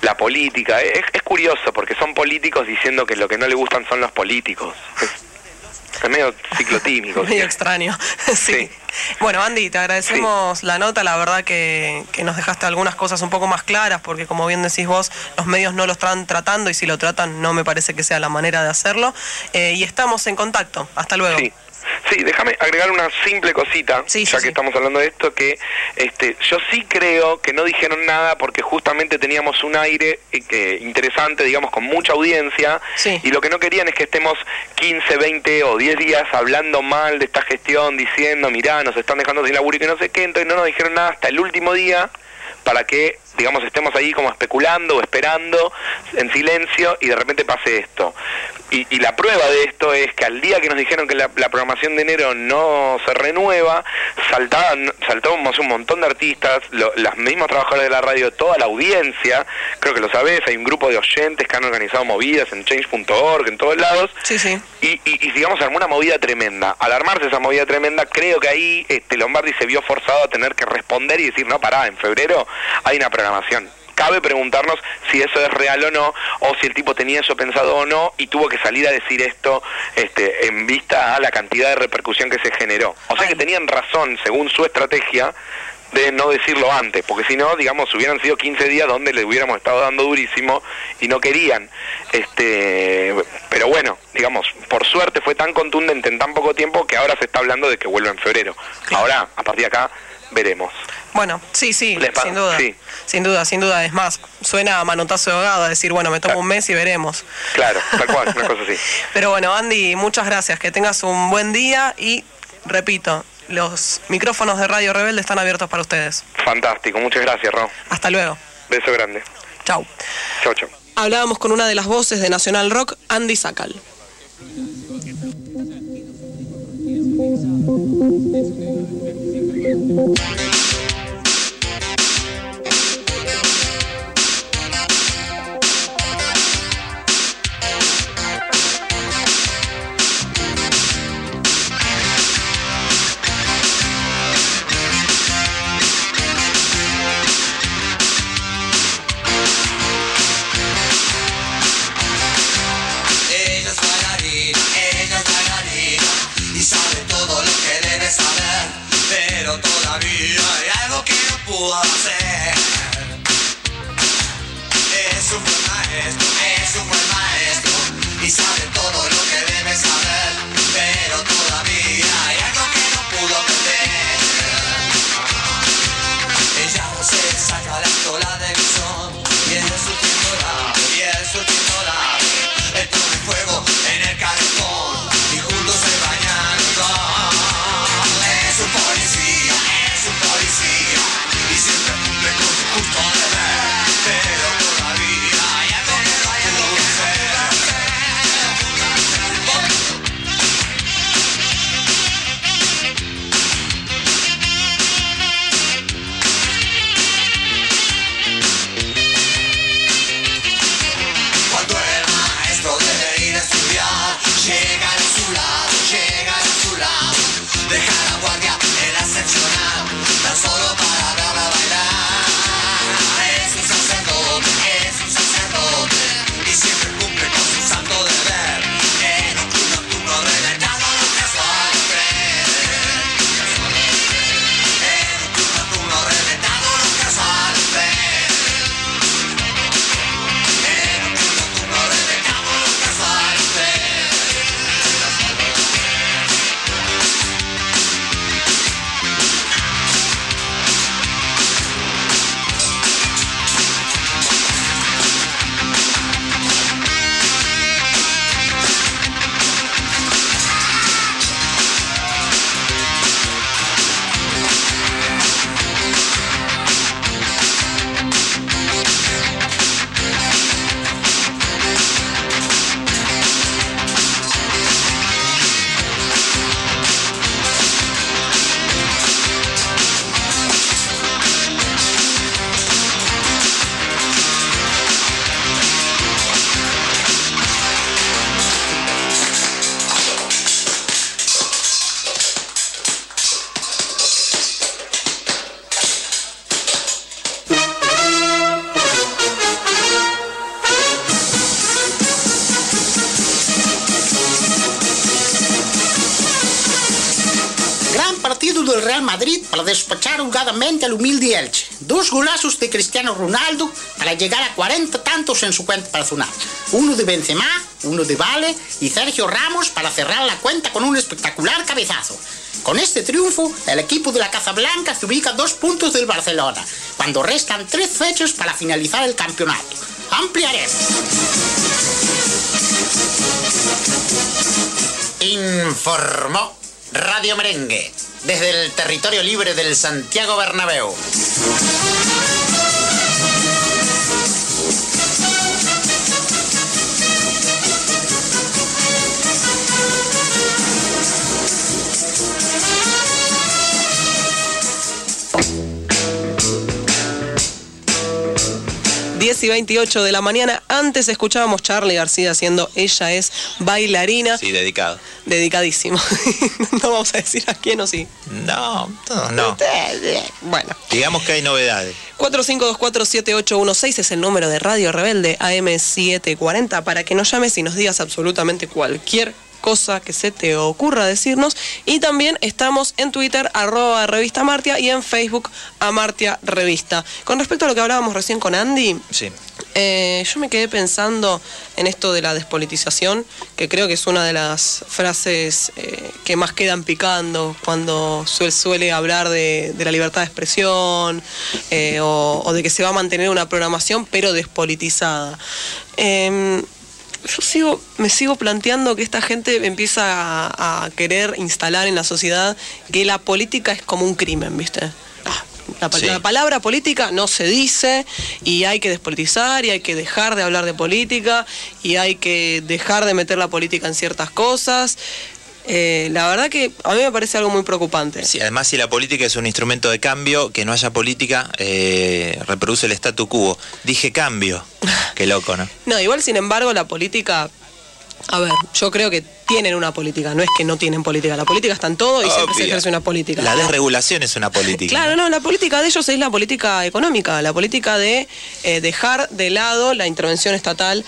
la política. Es, es curioso porque son políticos diciendo que lo que no le gustan son los políticos. Es, es medio ciclotímico. Medio ¿sí? extraño. sí. sí. Bueno, Andy, te agradecemos sí. la nota, la verdad que, que nos dejaste algunas cosas un poco más claras, porque como bien decís vos, los medios no lo están tratando y si lo tratan no me parece que sea la manera de hacerlo. Eh, y estamos en contacto. Hasta luego. Sí. Sí, déjame agregar una simple cosita, sí, ya sí, que sí. estamos hablando de esto, que este, yo sí creo que no dijeron nada porque justamente teníamos un aire eh, interesante, digamos, con mucha audiencia, sí. y lo que no querían es que estemos quince, veinte o diez días hablando mal de esta gestión, diciendo, mirá, nos están dejando sin laburo y que no sé qué, entonces no nos dijeron nada hasta el último día para que, digamos, estemos ahí como especulando o esperando en silencio y de repente pase esto. Y, y la prueba de esto es que al día que nos dijeron que la, la programación de enero no se renueva, saltaban, saltamos un montón de artistas, lo, los mismos trabajadores de la radio, toda la audiencia, creo que lo sabés, hay un grupo de oyentes que han organizado movidas en change punto org, en todos lados, sí, sí. Y, y, y digamos, armó una movida tremenda. Al armarse esa movida tremenda, creo que ahí este, Lombardi se vio forzado a tener que responder y decir, no, pará, en febrero hay una programación. Cabe preguntarnos si eso es real o no, o si el tipo tenía eso pensado o no, y tuvo que salir a decir esto este, en vista a la cantidad de repercusión que se generó. O sea que tenían razón, según su estrategia, de no decirlo antes, porque si no, digamos, hubieran sido quince días donde le hubiéramos estado dando durísimo y no querían. este Pero bueno, digamos, por suerte fue tan contundente en tan poco tiempo que ahora se está hablando de que vuelva en febrero. Ahora, a partir de acá, veremos. Bueno, sí, sí, sin duda, sí. sin duda, sin duda. Es más, suena a manotazo de ahogado, decir, bueno, me tomo claro. un mes y veremos. Claro, tal cual, una cosa así. Pero bueno, Andy, muchas gracias, que tengas un buen día y, repito, los micrófonos de Radio Rebelde están abiertos para ustedes. Fantástico, muchas gracias, Ro. Hasta luego. Beso grande. Chau. Chau, chau. Hablábamos con una de las voces de Nacional Rock, Andy Sacal. Hacer. Es un buen maestro, es un buen maestro y sabe todo lo que debe saber, pero todavía hay algo que no pudo aprender. Ella no se saca la cola de visón y el surtiendo dorado, y el surtiendo dorado, el todo el fuego en el calefón y juntos se bañan los dos. Es un policía, es un policía. Y siempre Gran partido del Real Madrid para despachar holgadamente al humilde Elche. Dos golazos de Cristiano Ronaldo para llegar a cuarenta tantos en su cuenta personal. Uno de Benzema, uno de Vale y Sergio Ramos para cerrar la cuenta con un espectacular cabezazo. Con este triunfo, el equipo de la Casablanca se ubica a dos puntos del Barcelona, cuando restan tres fechas para finalizar el campeonato. Ampliaremos. Informó Radio Merengue, desde el territorio libre del Santiago Bernabéu. diez y veintiocho de la mañana. Antes escuchábamos Charly García haciendo Ella es bailarina. Sí, dedicado. Dedicadísimo. No vamos a decir a quién o sí. No, no, no. Bueno. Digamos que hay novedades. cuatro cinco dos cuatro siete ocho uno seis es el número de Radio Rebelde A M setecientos cuarenta para que nos llames y nos digas absolutamente cualquier cosa que se te ocurra decirnos. Y también estamos en Twitter, arroba Revista Amartya, y en Facebook, Amartya Revista. Con respecto a lo que hablábamos recién con Andy, sí. eh, yo me quedé pensando en esto de la despolitización, que creo que es una de las frases eh, que más quedan picando cuando suele, suele hablar de, de la libertad de expresión eh, o, o de que se va a mantener una programación pero despolitizada. Eh, Yo sigo, me sigo planteando que esta gente empieza a, a querer instalar en la sociedad que la política es como un crimen, ¿viste? La, Sí. la palabra política no se dice y hay que despolitizar y hay que dejar de hablar de política y hay que dejar de meter la política en ciertas cosas. Eh, la verdad que a mí me parece algo muy preocupante. Sí, además, si la política es un instrumento de cambio, que no haya política eh, reproduce el statu quo. Dije cambio. Qué loco, ¿no? No, igual sin embargo la política, a ver, yo creo que tienen una política, no es que no tienen política, la política está en todo y siempre se Obvio. ejerce una política. La desregulación es una política. Claro, no, la política de ellos es la política económica, la política de eh, dejar de lado la intervención estatal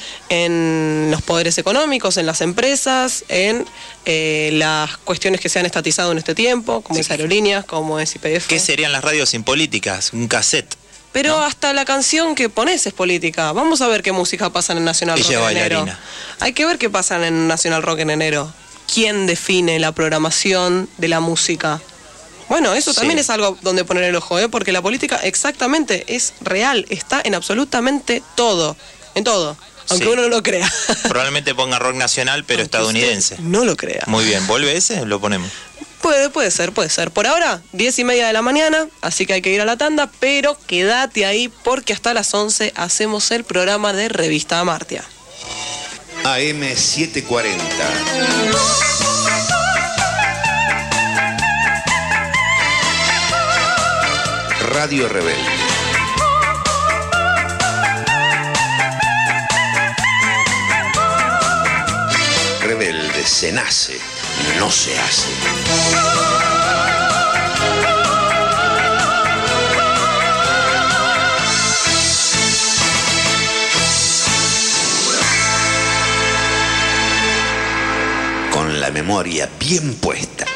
en los poderes económicos, en las empresas, en eh, las cuestiones que se han estatizado en este tiempo, como es aerolíneas, como es Y P F. ¿Qué serían las radios sin políticas? Un cassette. Pero hasta la canción que pones es política. Vamos a ver qué música pasan en Nacional Ella Rock en enero. bailarina. Hay que ver qué pasan en Nacional Rock en enero. ¿Quién define la programación de la música? Bueno, eso Sí. también es algo donde poner el ojo, ¿eh? Porque la política exactamente es real, está en absolutamente todo, en todo, aunque Sí. uno no lo crea. Probablemente ponga rock nacional, pero estadounidense. No lo crea. Muy bien, ¿vuelve ese? Lo ponemos. Puede, puede ser, puede ser. Por ahora, diez y media de la mañana, así que hay que ir a la tanda, pero quédate ahí porque hasta las once hacemos el programa de Revista Amartya. A M setecientos cuarenta. Radio Rebelde. Rebelde se nace, no se hace. Con la memoria bien puesta.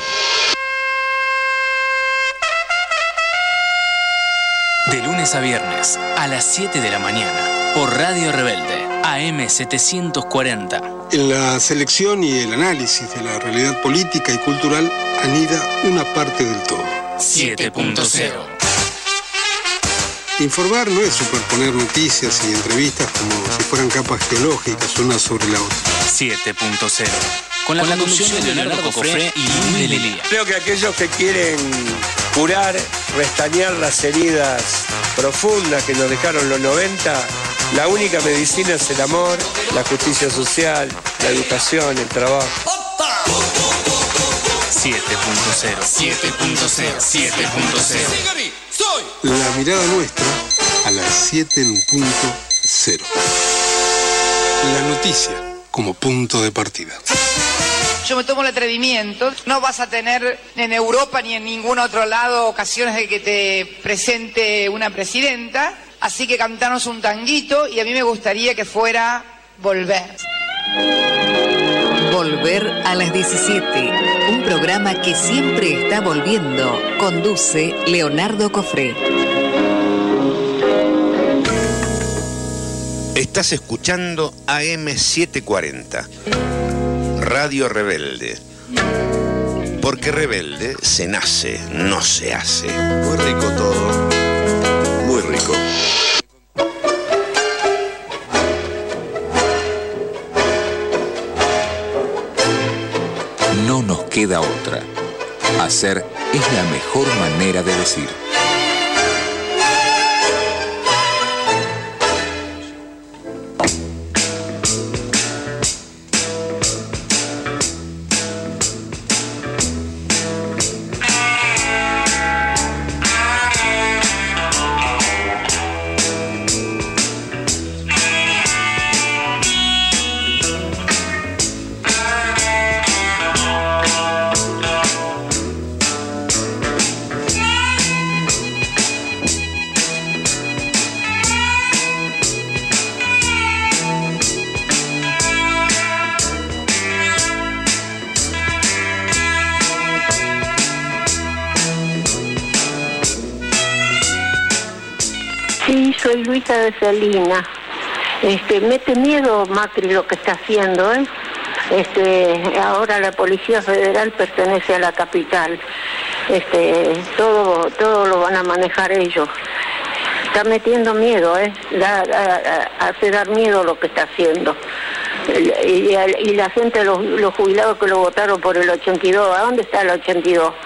De lunes a viernes, a las siete de la mañana, por Radio Rebelde, A M setecientos cuarenta. En la selección y el análisis de la realidad política y cultural anida una parte del todo. siete punto cero. Informar no es superponer noticias y entrevistas como si fueran capas geológicas una sobre la otra. siete punto cero. Con la, conducción de Leonardo Cofré y Luis de Lía. Creo que aquellos que quieren curar, restañar las heridas profundas que nos dejaron los noventa, la única medicina es el amor, la justicia social, la educación, el trabajo. siete punto cero. siete punto cero. siete punto cero. La mirada nuestra a las siete en punto cero. La noticia como punto de partida. Yo me tomo el atrevimiento. No vas a tener en Europa ni en ningún otro lado ocasiones de que te presente una presidenta. Así que cantanos un tanguito y a mí me gustaría que fuera Volver. Volver a las diecisiete. Un programa que siempre está volviendo. Conduce Leonardo Cofré. Estás escuchando A M setecientos cuarenta, Radio Rebelde. Porque rebelde se nace, no se hace. Muy rico todo, muy rico. No nos queda otra. Hacer es la mejor manera de decir. Sí, soy Luisa de Celina. Este, mete miedo Macri lo que está haciendo, ¿eh? Este, ahora la Policía Federal pertenece a la capital. Este, todo, todo lo van a manejar ellos. Está metiendo miedo, ¿eh? Da, da, hace dar miedo lo que está haciendo. Y, y, y la gente, los, los jubilados que lo votaron por el ochenta y dos, ¿a dónde está el ochenta y dos?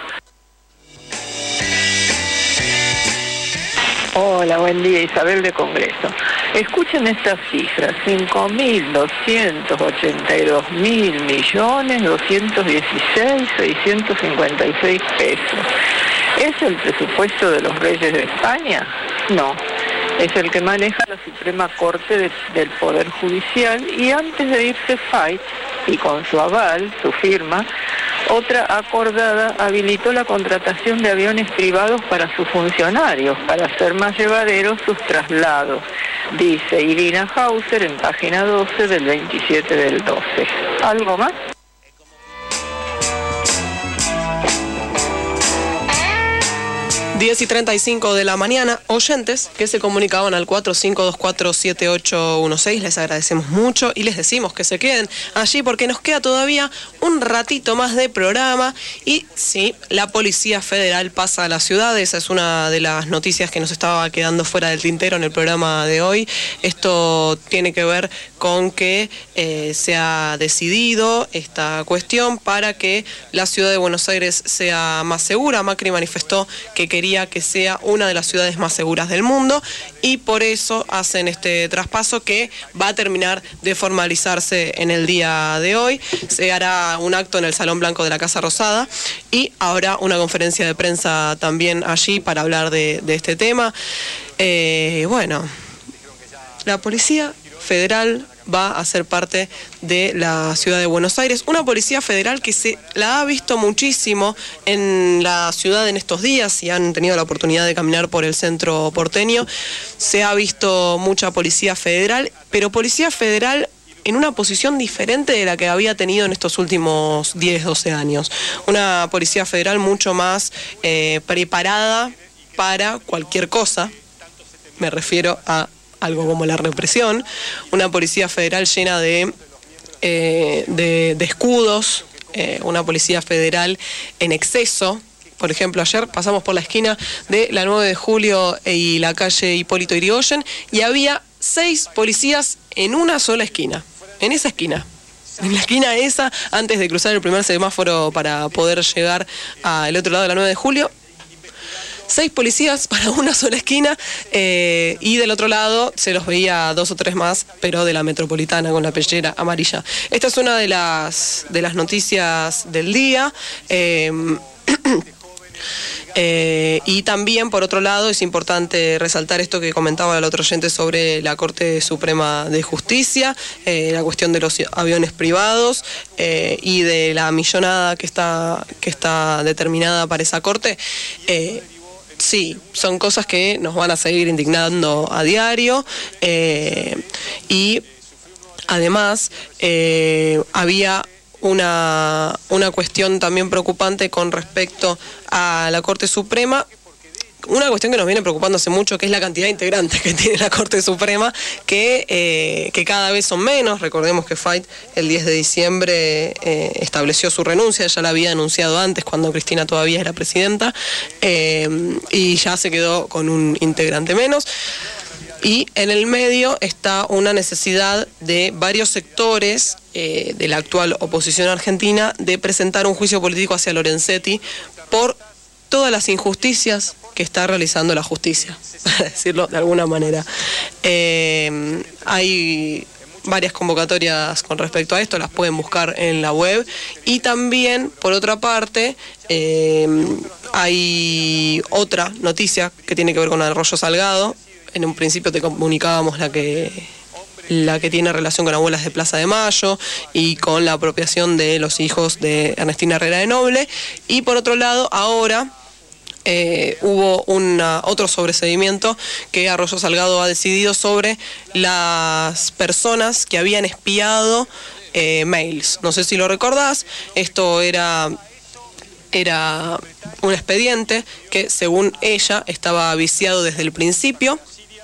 Hola, buen día, Isabel de Congreso. Escuchen estas cifras: cinco mil doscientos ochenta y dos mil millones doscientos dieciséis mil seiscientos cincuenta y seis pesos. ¿Es el presupuesto de los Reyes de España? No. Es el que maneja la Suprema Corte de, del Poder Judicial, y antes de irse Fay, y con su aval, su firma, otra acordada habilitó la contratación de aviones privados para sus funcionarios, para hacer más llevaderos sus traslados, dice Irina Hauser en página doce del veintisiete del doce. ¿Algo más? diez y treinta y cinco de la mañana, oyentes que se comunicaban al cuatro cinco dos cuatro siete ocho uno seis, les agradecemos mucho y les decimos que se queden allí porque nos queda todavía un ratito más de programa. Y sí, la Policía Federal pasa a la ciudad, esa es una de las noticias que nos estaba quedando fuera del tintero en el programa de hoy. Esto tiene que ver con que eh, se ha decidido esta cuestión para que la ciudad de Buenos Aires sea más segura. Macri manifestó que quería que sea una de las ciudades más seguras del mundo y por eso hacen este traspaso que va a terminar de formalizarse en el día de hoy. Se hará un acto en el Salón Blanco de la Casa Rosada y habrá una conferencia de prensa también allí para hablar de, de este tema. Eh, bueno, la Policía Federal va a ser parte de la ciudad de Buenos Aires, una Policía Federal que se la ha visto muchísimo en la ciudad en estos días. Si han tenido la oportunidad de caminar por el centro porteño, se ha visto mucha Policía Federal, pero Policía Federal en una posición diferente de la que había tenido en estos últimos diez, doce años. Una Policía Federal mucho más eh, preparada para cualquier cosa, me refiero a algo como la represión, una Policía Federal llena de, eh, de, de escudos, eh, una Policía Federal en exceso. Por ejemplo, ayer pasamos por la esquina de la nueve de julio y la calle Hipólito Yrigoyen y había seis policías en una sola esquina, en esa esquina. En la esquina esa, antes de cruzar el primer semáforo para poder llegar al otro lado de la nueve de julio, seis policías para una sola esquina eh, y del otro lado se los veía dos o tres más, pero de la metropolitana con la pellera amarilla. Esta es una de las, de las noticias del día. Eh, Eh, y también, por otro lado, es importante resaltar esto que comentaba el otro oyente sobre la Corte Suprema de Justicia, eh, la cuestión de los aviones privados eh, y de la millonada que está, que está determinada para esa Corte. Eh, Sí, son cosas que nos van a seguir indignando a diario eh, y además eh, había una, una cuestión también preocupante con respecto a la Corte Suprema. Una cuestión que nos viene preocupando hace mucho, que es la cantidad de integrantes que tiene la Corte Suprema, que, eh, que cada vez son menos. Recordemos que Fait el diez de diciembre eh, estableció su renuncia, ya la había anunciado antes cuando Cristina todavía era presidenta, eh, y ya se quedó con un integrante menos. Y en el medio está una necesidad de varios sectores eh, de la actual oposición argentina de presentar un juicio político hacia Lorenzetti por todas las injusticias que está realizando la justicia, para decirlo de alguna manera. Eh, hay varias convocatorias con respecto a esto, las pueden buscar en la web. Y también, por otra parte, eh, hay otra noticia que tiene que ver con Arroyo Salgado. En un principio te comunicábamos la que... la que tiene relación con abuelas de Plaza de Mayo y con la apropiación de los hijos de Ernestina Herrera de Noble. Y por otro lado, ahora eh, hubo una, otro sobreseimiento que Arroyo Salgado ha decidido sobre las personas que habían espiado eh, mails. No sé si lo recordás, esto era... era un expediente que, según ella, estaba viciado desde el principio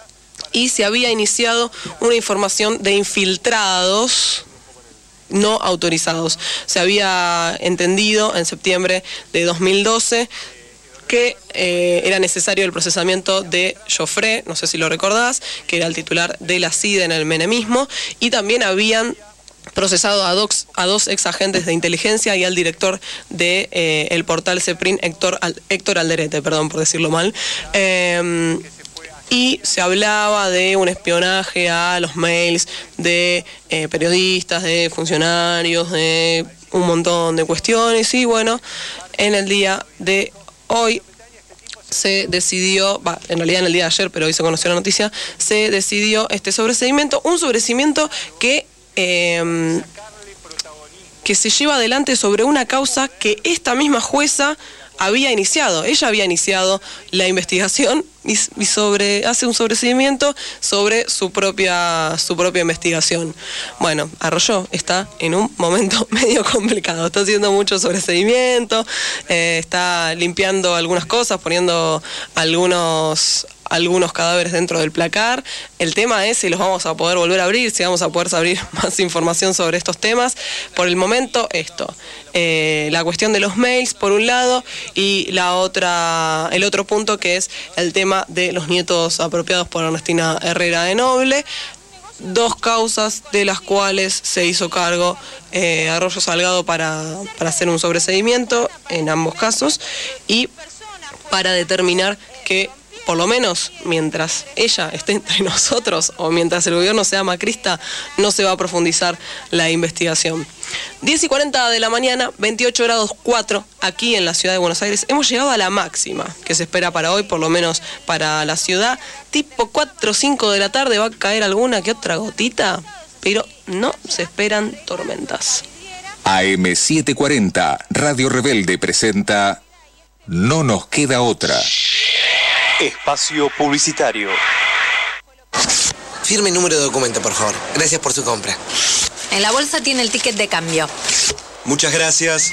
y se había iniciado una información de infiltrados no autorizados. Se había entendido en septiembre de dos mil doce que eh, era necesario el procesamiento de Joffre, no sé si lo recordás, que era el titular de la C I D E en el menemismo, y también habían procesado a dos, a dos ex agentes de inteligencia y al director de eh, el portal CEPRIN, Héctor, Héctor Alderete, perdón por decirlo mal. Eh, y se hablaba de un espionaje a los mails de eh, periodistas, de funcionarios, de un montón de cuestiones. Y bueno, en el día de hoy se decidió, bah, en realidad en el día de ayer, pero hoy se conoció la noticia, se decidió este sobreseimiento, un sobreseimiento que Eh, que se lleva adelante sobre una causa que esta misma jueza había iniciado. Ella había iniciado la investigación y, y sobre, hace un sobreseimiento sobre su propia, su propia investigación. Bueno, Arroyo está en un momento medio complicado, está haciendo mucho sobreseimiento, eh, está limpiando algunas cosas, poniendo algunos... algunos cadáveres dentro del placar. El tema es si los vamos a poder volver a abrir, si vamos a poder abrir más información sobre estos temas. Por el momento, esto. Eh, la cuestión de los mails, por un lado, y la otra, el otro punto que es el tema de los nietos apropiados por Ernestina Herrera de Noble. Dos causas de las cuales se hizo cargo eh, Arroyo Salgado para, para hacer un sobreseimiento en ambos casos y para determinar que por lo menos mientras ella esté entre nosotros o mientras el gobierno sea macrista, no se va a profundizar la investigación. diez y cuarenta de la mañana, veintiocho grados cuatro, aquí en la ciudad de Buenos Aires. Hemos llegado a la máxima que se espera para hoy, por lo menos para la ciudad. Tipo cuatro o cinco de la tarde va a caer alguna que otra gotita, pero no se esperan tormentas. A M setecientos cuarenta, Radio Rebelde presenta No nos queda otra. Espacio publicitario. Firme el número de documento, por favor. Gracias por su compra. En la bolsa tiene el ticket de cambio. Muchas gracias.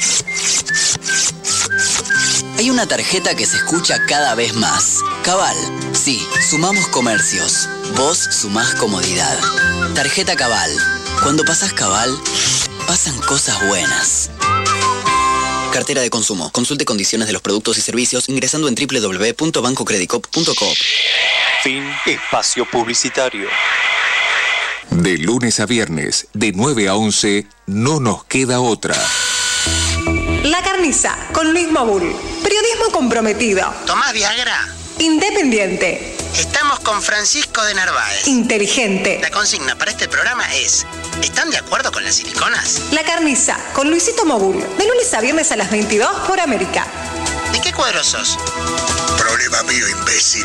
Hay una tarjeta que se escucha cada vez más. Cabal. Sí, sumamos comercios. Vos sumás comodidad. Tarjeta Cabal. Cuando pasás Cabal, pasan cosas buenas. Cartera de consumo. Consulte condiciones de los productos y servicios ingresando en doble u doble u doble u punto banco credicop punto com. Fin espacio publicitario. De lunes a viernes, de nueve a once, no nos queda otra. La Carniza, con Luis Mabul. Periodismo comprometido. ¿Tomás Viagra? Independiente. Estamos con Francisco de Narváez. Inteligente. La consigna para este programa es: ¿están de acuerdo con las siliconas? La Carniza, con Luisito Mabul. De lunes a viernes a las veintidós por América. ¿De qué cuadro sos? Problema mío, imbécil.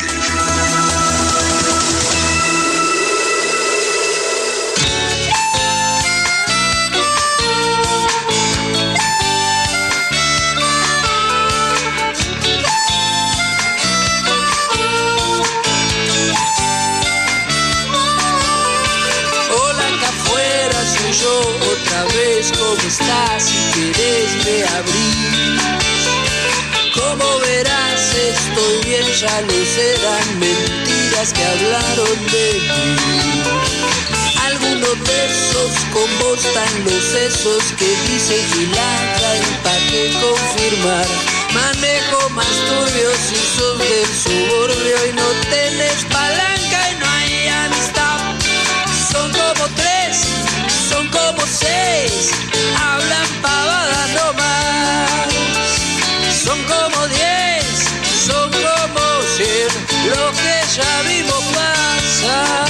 Otra vez, ¿cómo estás? estoy bien, ya no serán mentiras que hablaron de mí. Algunos besos con vos tan los esos que dicen Gilatra y pa' qué confirmar. Manejo más turbio si sos del suburbio y no tenés palanca y no hay amistad. Son como tres, son como seis, hablan pavadas nomás. Son como diez, son como cien, lo que ya vimos pasar.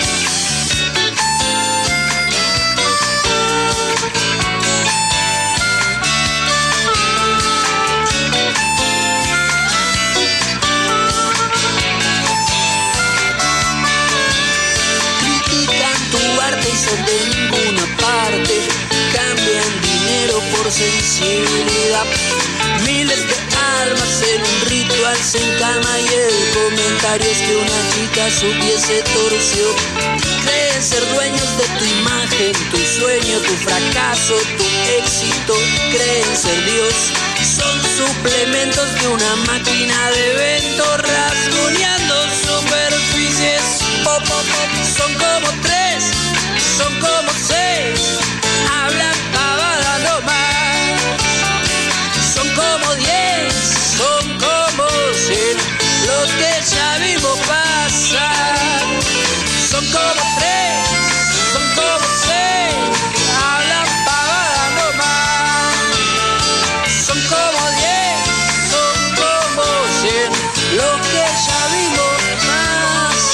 De ninguna parte cambian dinero por sensibilidad. Miles de almas en un ritual se encama y el comentario es que una chica su pie se torció. Creen ser dueños de tu imagen, tu sueño, tu fracaso, tu éxito. Creen ser Dios, son suplementos de una máquina de eventos rasguñando superficies. Pop, pop, pop. Son como tres, son como seis, hablan pavada nomás. Son como diez, son como cien, los que ya vimos pasar. Son como tres, son como seis, hablan pavada nomás. Son como diez, son como cien, los que ya vimos pasar.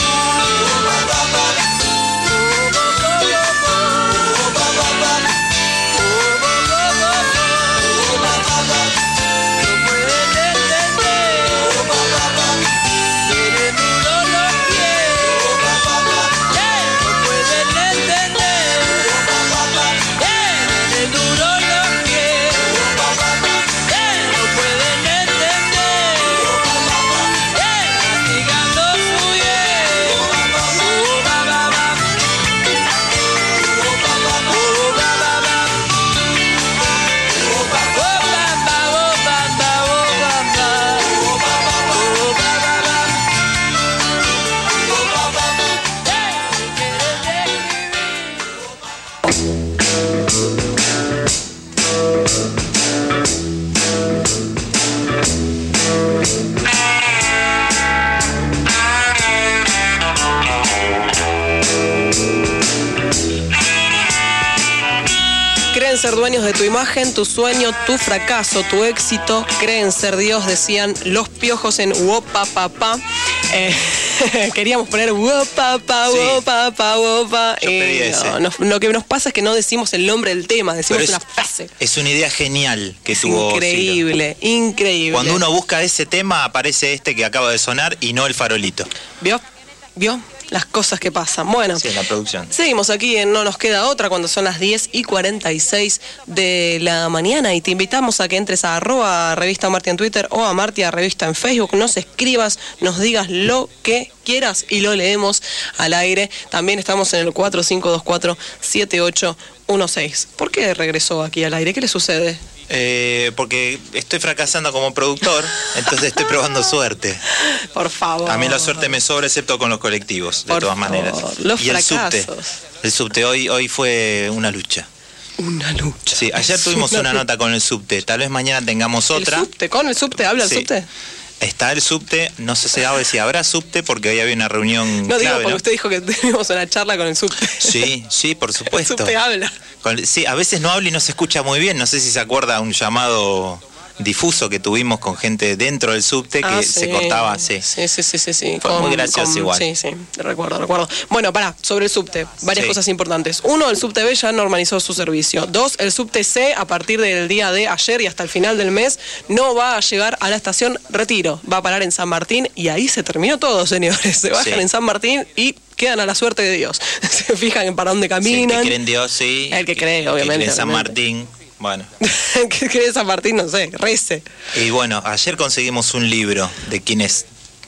Ser dueños de tu imagen, tu sueño, tu fracaso, tu éxito. Creen ser Dios, decían Los Piojos en Wopa Papá. Eh, queríamos poner Wopa Papá, Wopa Papá, Wopa. Eh, no, no, lo que nos pasa es que no decimos el nombre del tema, decimos es, una frase. Es una idea genial que es tuvo. Increíble, Ciro. increíble. Cuando uno busca ese tema, aparece este que acaba de sonar y no el farolito. ¿Vio? ¿Vio? Las cosas que pasan. Bueno, sí, en la producción. Seguimos aquí en No Nos Queda Otra cuando son las diez y cuarenta y seis de la mañana y te invitamos a que entres a arroba revista Martia en Twitter o a Martia Revista en Facebook, nos escribas, nos digas lo que quieras y lo leemos al aire. También estamos en el cuatro cinco dos cuatro siete ocho uno seis. ¿Por qué regresó aquí al aire? ¿Qué le sucede? Eh, porque estoy fracasando como productor, entonces estoy probando suerte. Por favor. A mí la suerte me sobra, excepto con los colectivos, de Por todas favor. maneras. Los y fracasos. el subte. El subte hoy, hoy fue una lucha. Una lucha. Sí, ayer tuvimos una, una nota con el subte. Tal vez mañana tengamos otra. ¿El subte? ¿Con el subte? ¿Habla el sí. subte? Está el subte, no sé si habrá subte porque hoy había una reunión. No clave, digo porque ¿no? usted dijo que teníamos una charla con el subte. Sí, sí, por supuesto. El subte habla. Con, sí, a veces no habla y no se escucha muy bien. No sé si se acuerda un llamado difuso que tuvimos con gente dentro del subte que ah, sí. se cortaba, sí. Sí, sí, sí, sí, sí. Fue con, muy gracioso con, igual. Sí, sí, recuerdo, recuerdo. Bueno, pará, sobre el subte, varias sí. cosas importantes. Uno, el subte B ya normalizó su servicio. Dos, el subte C, a partir del día de ayer y hasta el final del mes, no va a llegar a la estación Retiro. Va a parar en San Martín y ahí se terminó todo, señores. Se bajan sí. en San Martín y quedan a la suerte de Dios. Se fijan en para dónde caminan. Sí, el que cree en Dios, sí. El que cree, obviamente. El que cree en San obviamente. Martín. Bueno. ¿Qué cree San Martín? No sé, rece. Y bueno, ayer conseguimos un libro de quienes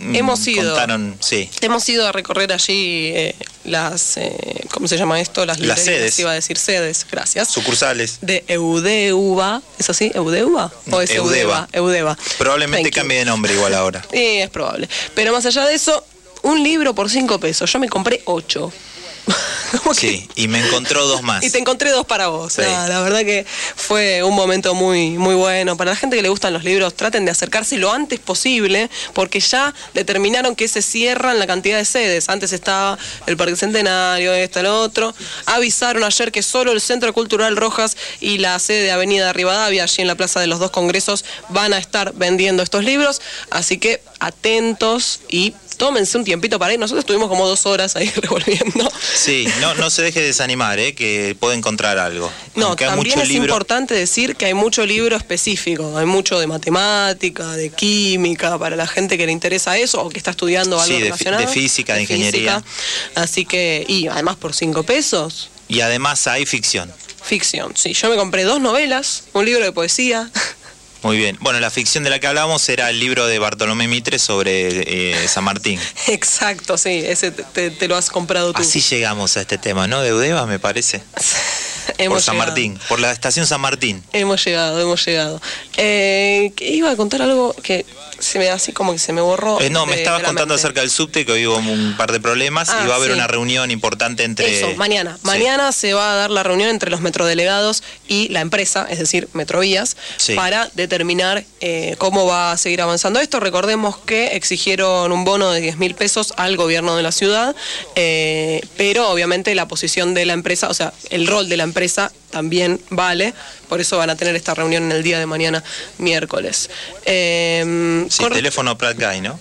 hemos ido. contaron, sí. Hemos ido a recorrer allí eh, las, eh, ¿cómo se llama esto? Las, las sedes. Iba a decir sedes, gracias. Sucursales. De Eudeuva, ¿es así? ¿Eudeuva? ¿O es Eudeva? Eudeva. Probablemente cambie de nombre igual ahora. Sí, es probable. Pero más allá de eso, un libro por cinco pesos. Yo me compré ocho. Sí, y me encontró dos más. Y te encontré dos para vos. Sí. Ah, la verdad que fue un momento muy, muy bueno. Para la gente que le gustan los libros, traten de acercarse lo antes posible, porque ya determinaron que se cierran la cantidad de sedes. Antes estaba el Parque Centenario, este, el otro. Avisaron ayer que solo el Centro Cultural Rojas y la sede de Avenida Rivadavia, allí en la Plaza de los Dos Congresos, van a estar vendiendo estos libros. Así que atentos y tómense un tiempito para ir. Nosotros estuvimos como dos horas ahí revolviendo. Sí, no, no se deje desanimar, ¿eh? Que puede encontrar algo. No, Aunque hay también mucho es libro... importante decir que hay mucho libro específico. Hay mucho de matemática, de química, para la gente que le interesa eso o que está estudiando algo sí, de, relacionado. de física, de, de ingeniería. Física. Así que, y además por cinco pesos. Y además hay ficción. Ficción, sí. Yo me compré dos novelas, un libro de poesía. Muy bien. Bueno, la ficción de la que hablábamos era el libro de Bartolomé Mitre sobre eh, San Martín. Exacto, sí, ese te, te, te lo has comprado tú. Así llegamos a este tema, ¿no? De Eudeva, me parece. Hemos por San llegado. Martín, por la estación San Martín. Hemos llegado, hemos llegado. Eh, que iba a contar algo que se me así como que se me borró. Eh, no, me de, estabas de la contando mente. acerca del subte, que hoy hubo un par de problemas Ah, y va a haber sí. una reunión importante entre... Eso, mañana. Sí. Mañana se va a dar la reunión entre los metrodelegados y la empresa, es decir, Metrovías, Sí. para determinar eh, cómo va a seguir avanzando esto. Recordemos que exigieron un bono de diez mil pesos al gobierno de la ciudad, eh, pero obviamente la posición de la empresa, o sea, el rol de la empresa también vale, por eso van a tener esta reunión en el día de mañana, miércoles. Eh, Sí, con- teléfono Prat Guy, ¿no?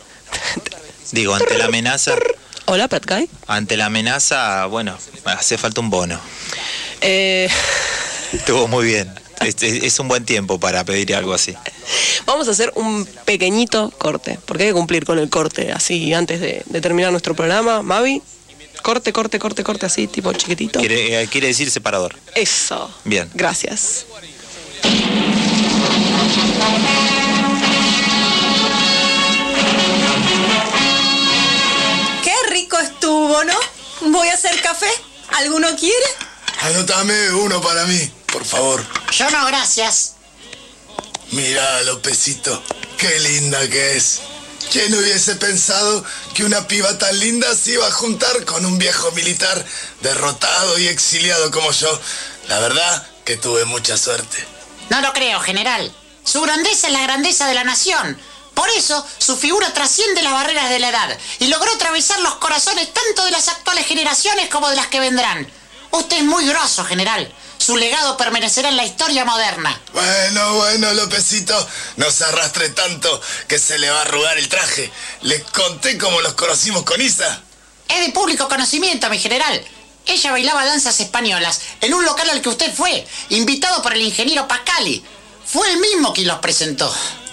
Digo, ante la amenaza... Hola, Pat Guy. Ante la amenaza, bueno, hace falta un bono. Eh... Estuvo muy bien. Es, es- es un buen tiempo para pedir algo así. Vamos a hacer un pequeñito corte, porque hay que cumplir con el corte así antes de, de terminar nuestro programa. Mavi, corte, corte, corte, corte así, tipo chiquitito. Quiere, eh, quiere decir separador. Eso. Bien. Gracias. Qué rico estuvo, ¿no? Voy a hacer café. ¿Alguno quiere? Anótame uno para mí, por favor. Yo no, gracias. Mira, Lópezito, qué linda que es. ¿Quién hubiese pensado que una piba tan linda se iba a juntar con un viejo militar derrotado y exiliado como yo? La verdad que tuve mucha suerte. No lo creo, general. Su grandeza es la grandeza de la nación. Por eso, su figura trasciende las barreras de la edad y logró atravesar los corazones tanto de las actuales generaciones como de las que vendrán. Usted es muy grosso, general. Su legado permanecerá en la historia moderna. Bueno, bueno, Lópezito, no se arrastre tanto que se le va a arrugar el traje. Les conté cómo los conocimos con Isa. Es de público conocimiento, mi general. Ella bailaba danzas españolas en un local al que usted fue, invitado por el ingeniero Pascali. Fue el mismo quien los presentó.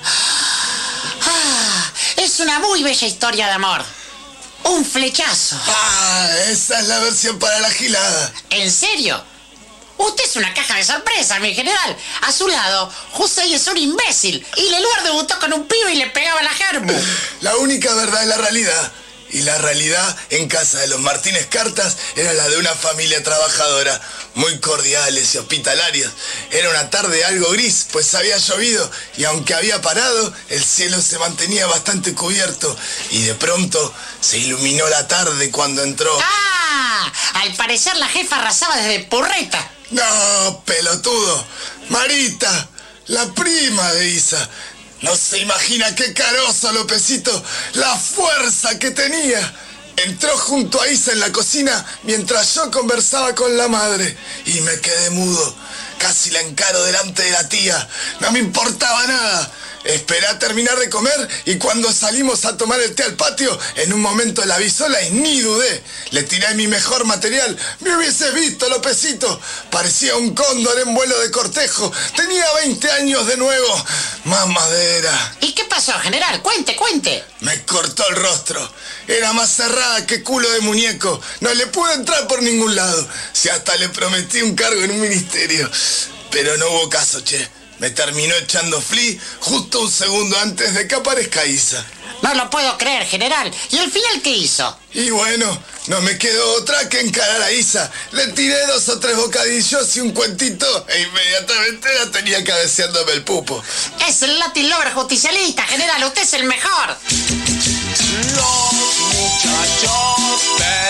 Ah, es una muy bella historia de amor. Un flechazo. Ah, esa es la versión para la gilada. ¿En serio? Usted es una caja de sorpresa, mi general. A su lado, José es un imbécil. Y Leluar debutó con un pibe y le pegaba la germu. La única verdad es la realidad. Y la realidad en casa de los Martínez Cartas era la de una familia trabajadora, muy cordiales y hospitalarios. Era una tarde algo gris, pues había llovido, y aunque había parado, el cielo se mantenía bastante cubierto. Y de pronto se iluminó la tarde cuando entró... ¡Ah! Al parecer la jefa arrasaba desde Purreta. ¡No, pelotudo! Marita, la prima de Isa. No se imagina qué carozo, Lópezito, la fuerza que tenía. Entró junto a Isa en la cocina mientras yo conversaba con la madre y me quedé mudo. Casi la encaro delante de la tía. No me importaba nada. Esperé a terminar de comer y cuando salimos a tomar el té al patio, en un momento la vi sola y ni dudé. Le tiré mi mejor material. Me hubiese visto, Lópezito. Parecía un cóndor en vuelo de cortejo. Tenía veinte años de nuevo. Mamadera. ¿Y qué pasó, general? Cuente, cuente. Me cortó el rostro. Era más cerrada que culo de muñeco. No le pude entrar por ningún lado. Si hasta le prometí un cargo en un ministerio. Pero no hubo caso, che. Me terminó echando Flea justo un segundo antes de que aparezca Isa. No lo puedo creer, general. ¿Y al final qué hizo? Y bueno, no me quedó otra que encarar a Isa. Le tiré dos o tres bocadillos y un cuentito e inmediatamente la tenía cabeceándome el pupo. Es el Latin Lover justicialista, general. Usted es el mejor. Los muchachos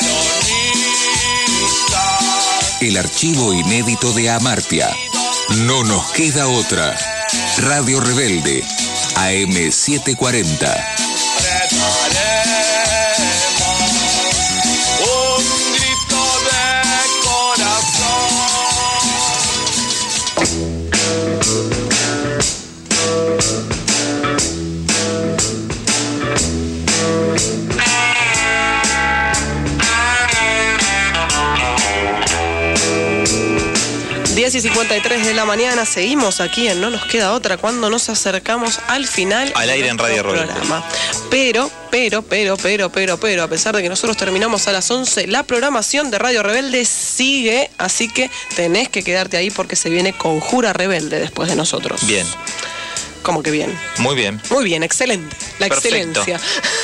peronistas. El archivo inédito de Amartya. No nos queda otra. Radio Rebelde. A M setecientos cuarenta. Un grito de diez y cincuenta y tres de la mañana, seguimos aquí en No Nos Queda Otra cuando nos acercamos al final al aire en Radio Rebelde. Pero, pero, pero, pero, pero, pero, a pesar de que nosotros terminamos a las once, la programación de Radio Rebelde sigue, así que tenés que quedarte ahí porque se viene Conjura Rebelde después de nosotros. Bien. ¿Cómo que bien? Muy bien. Muy bien, excelente. La Perfecto. excelencia.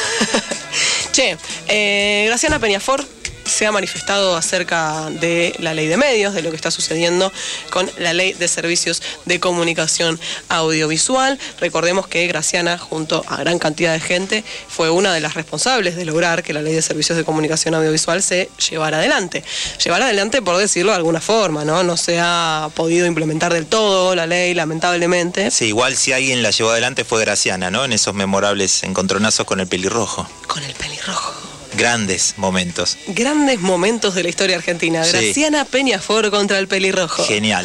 Che, eh, Graciana Peñafort se ha manifestado acerca de la ley de medios, de lo que está sucediendo con la ley de servicios de comunicación audiovisual. Recordemos que Graciana, junto a gran cantidad de gente, fue una de las responsables de lograr que la ley de servicios de comunicación audiovisual se llevara adelante. Llevara adelante, por decirlo de alguna forma, ¿no? No se ha podido implementar del todo la ley, lamentablemente. Sí, igual si alguien la llevó adelante fue Graciana, ¿no? En esos memorables encontronazos con el pelirrojo. Con el pelirrojo. Grandes momentos. Grandes momentos de la historia argentina. Sí. Graciana Peñafort contra el pelirrojo. Genial.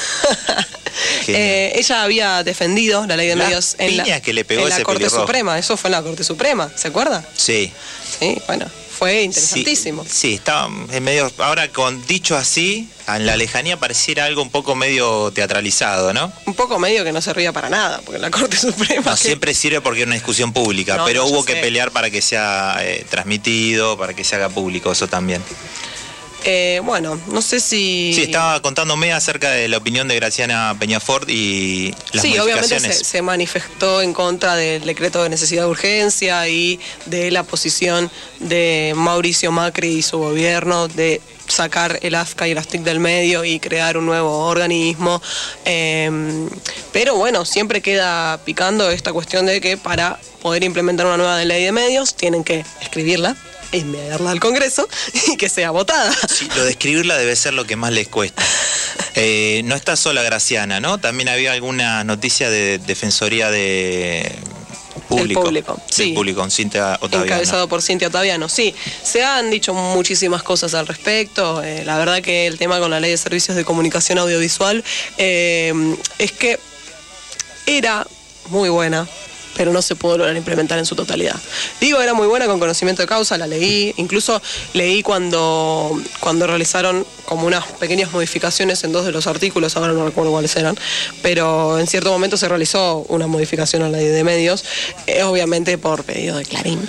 Genial. Eh, ella había defendido la ley de Las medios en la, piñas que le pegó en la ese Corte pelirrojo. Suprema. Eso fue en la Corte Suprema, ¿se acuerda? Sí. Sí, bueno, fue interesantísimo. Sí, sí, estaba en medio. Ahora, con dicho así, en la lejanía pareciera algo un poco medio teatralizado, ¿no? Un poco medio que no servía para nada, porque en la Corte Suprema... No, que... siempre sirve porque es una discusión pública, No, pero no, hubo ya que sé. pelear para que sea eh, transmitido, para que se haga público, eso también. Eh, bueno, no sé si... Sí, estaba contándome acerca de la opinión de Graciana Peñafort y las Sí, obviamente modificaciones. se, se manifestó en contra del decreto de necesidad de urgencia y de la posición de Mauricio Macri y su gobierno de sacar el A F C A y el A F T I C del medio y crear un nuevo organismo. Eh, pero bueno, siempre queda picando esta cuestión de que para poder implementar una nueva ley de medios tienen que escribirla, enviarla al Congreso y que sea votada. Sí, lo de escribirla debe ser lo que más les cuesta. Eh, no está sola Graciana, ¿no? También había alguna noticia de Defensoría de Público. El público, del sí. público, con Cintia Ottaviano. Encabezado por Cintia Ottaviano, sí. Se han dicho muchísimas cosas al respecto. Eh, la verdad que el tema con la ley de servicios de comunicación audiovisual eh, es que era muy buena, pero no se pudo lograr implementar en su totalidad. Digo, era muy buena con conocimiento de causa, la leí, incluso leí cuando, cuando realizaron como unas pequeñas modificaciones en dos de los artículos, ahora no recuerdo cuáles eran, pero en cierto momento se realizó una modificación a la ley de medios, eh, obviamente por pedido de Clarín,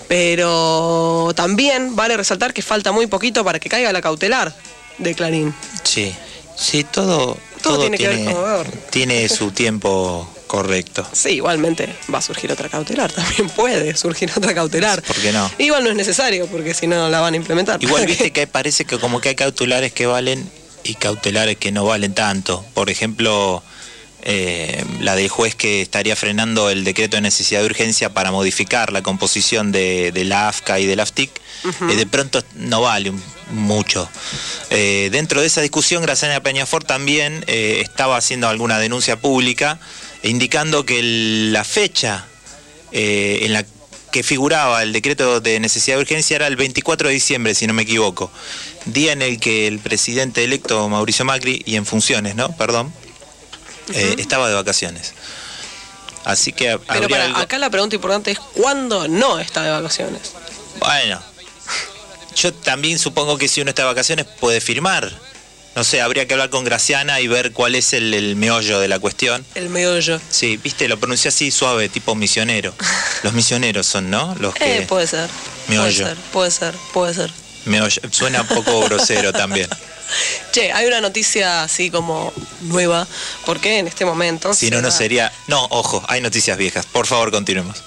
pero también vale resaltar que falta muy poquito para que caiga la cautelar de Clarín. Sí, sí, todo, Todo todo tiene que ver tiene, con ver. tiene su tiempo correcto. Sí, igualmente va a surgir otra cautelar, también puede surgir otra cautelar. ¿Por qué no? Igual no es necesario, porque si no, no la van a implementar. Igual viste que parece que como que hay cautelares que valen y cautelares que no valen tanto. Por ejemplo, eh, la del juez que estaría frenando el decreto de necesidad de urgencia para modificar la composición de, de la A F C A y del A F T I C, Ujú. eh, de pronto no vale un- mucho. Eh, dentro de esa discusión, Graciana Peñafort también eh, estaba haciendo alguna denuncia pública, indicando que el- la fecha eh, en la que figuraba el decreto de necesidad de urgencia era el veinticuatro de diciembre, si no me equivoco, día en el que el presidente electo Mauricio Macri, y en funciones, ¿no? Perdón, eh, estaba de vacaciones. Así que ha- Pero habría para, algo- acá la pregunta importante es ¿cuándo no está de vacaciones? Bueno, yo también supongo que si uno está de vacaciones puede firmar. No sé, habría que hablar con Graciana y ver cuál es el, el meollo de la cuestión. El meollo. Sí, viste, lo pronuncié así suave, tipo misionero. Los misioneros son, ¿no? Los que... Eh, puede ser. Puede Meollo. ser, puede ser, puede ser. meollo. Suena un poco grosero también. Che, hay una noticia así como nueva, porque en este momento... Si se no, no da- sería... No, ojo, hay noticias viejas. Por favor, continuemos.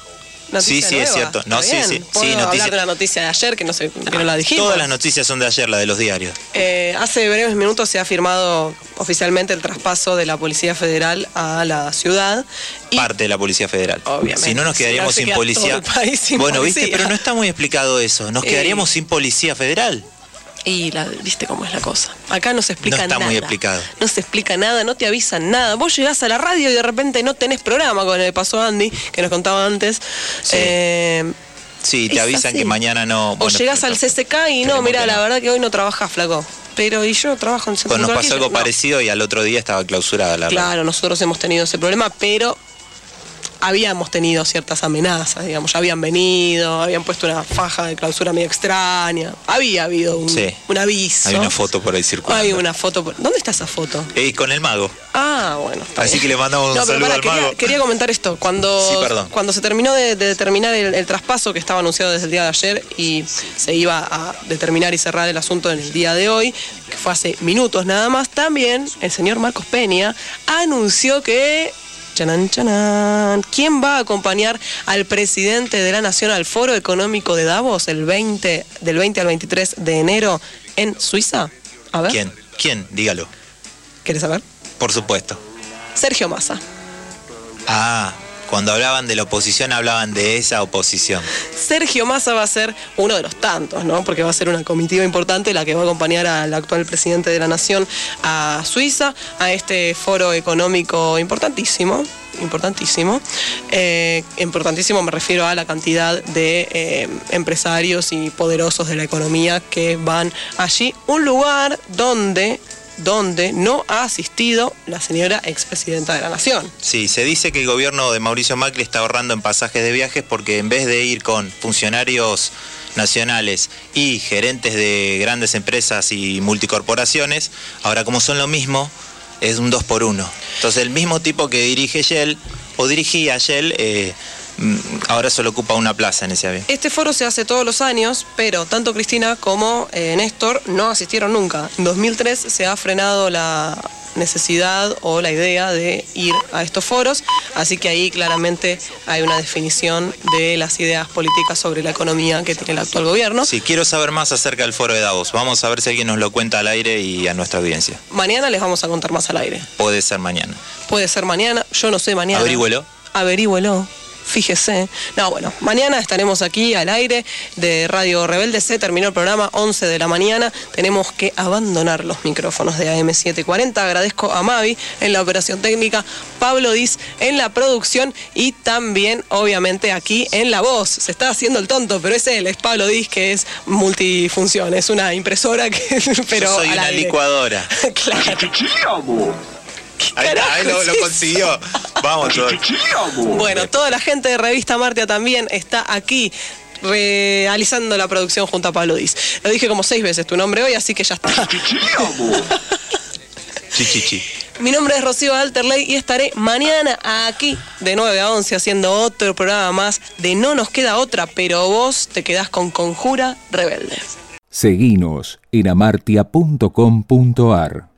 noticia Sí, sí, nueva. es cierto. No, Está sí, bien. sí. Puedo sí hablar noticia... de una noticia de ayer que no, sé, que no la dijimos. Todas las noticias son de ayer, la de los diarios. Eh, hace breves minutos se ha firmado oficialmente el traspaso de la Policía Federal a la ciudad. Y, parte de la Policía Federal. Obviamente. Si no, nos quedaríamos Si no, se sin queda policía. todo el país sin bueno, policía. viste, pero no está muy explicado eso. Nos Eh, quedaríamos sin Policía Federal. Y la, viste cómo es la cosa. Acá no se explica No está nada. muy explicado. No se explica nada, no te avisan nada. Vos llegás a la radio y de repente no tenés programa, con el pasó Andy, que nos contaba antes. Sí. Eh, Sí, te es avisan así. que mañana no... o bueno, llegás al C C K y no, esperemos mira, que la no. verdad que hoy no trabajás, flaco. Pero y yo trabajo en el centro Pues nos cultural pasó algo Kirchner. No. parecido y al otro día estaba clausurada la radio. Claro, nosotros hemos tenido ese problema, pero habíamos tenido ciertas amenazas, digamos, ya habían venido, habían puesto una faja de clausura medio extraña, había habido un, Sí. un aviso. Hay una foto por ahí circulando. Hay una foto. por- ¿Dónde está esa foto? Eh, con el mago. Ah, bueno. está Así bien. que le mandamos un No, pero saludo pará, al quería, mago. quería comentar esto. Cuando, Sí, perdón. cuando se terminó de, de determinar el, el traspaso que estaba anunciado desde el día de ayer y se iba a determinar y cerrar el asunto en el día de hoy, que fue hace minutos nada más, también el señor Marcos Peña anunció que... Chanán, chanán. ¿Quién va a acompañar al presidente de la Nación al Foro Económico de Davos el veinte, del veinte al veintitrés de enero en Suiza? A ver, ¿Quién? ¿Quién? Dígalo. ¿quieres saber? Por supuesto. Sergio Massa. Ah, cuando hablaban de la oposición hablaban de esa oposición. Sergio Massa va a ser uno de los tantos, ¿no? Porque va a ser una comitiva importante la que va a acompañar al actual presidente de la Nación a Suiza, a este foro económico importantísimo, importantísimo. Eh, importantísimo me refiero a la cantidad de eh, empresarios y poderosos de la economía que van allí. Un lugar donde... donde no ha asistido la señora expresidenta de la Nación. Sí, se dice que el gobierno de Mauricio Macri está ahorrando en pasajes de viajes porque en vez de ir con funcionarios nacionales y gerentes de grandes empresas y multicorporaciones, ahora como son lo mismo, es un dos por uno. Entonces el mismo tipo que dirige Shell, o dirigía Shell, eh, ahora solo ocupa una plaza en ese avión. Este foro se hace todos los años, pero tanto Cristina como eh, Néstor no asistieron nunca. En dos mil tres se ha frenado la necesidad o la idea de ir a estos foros, así que ahí claramente hay una definición de las ideas políticas sobre la economía que tiene el actual gobierno. Sí, quiero saber más acerca del foro de Davos. Vamos a ver si alguien nos lo cuenta al aire y a nuestra audiencia. Mañana les vamos a contar más al aire. Puede ser mañana. Puede ser mañana, yo no sé mañana. Averígüelo. Averígüelo. Fíjese. No, bueno, mañana estaremos aquí al aire de Radio Rebelde. Se terminó el programa, once de la mañana. Tenemos que abandonar los micrófonos de A M setecientos cuarenta. Agradezco a Mavi en la operación técnica, Pablo Diz en la producción y también, obviamente, aquí en la voz. Se está haciendo el tonto, pero es él, es Pablo Diz, que es multifunción. Es una impresora que... pero Yo soy al una aire. licuadora. Claro. Ahí, está, ahí lo, lo consiguió. Vamos todos. Bueno, toda la gente de Revista Martia también está aquí realizando la producción junto a Pablo Diz. Lo dije como seis veces tu nombre hoy, así que ya está. Chichichi. Mi nombre es Rocío Alterley y estaré mañana aquí de nueve a once haciendo otro programa más de No Nos Queda Otra, pero vos te quedás con Conjura Rebelde. Seguinos en amartia punto com punto ar.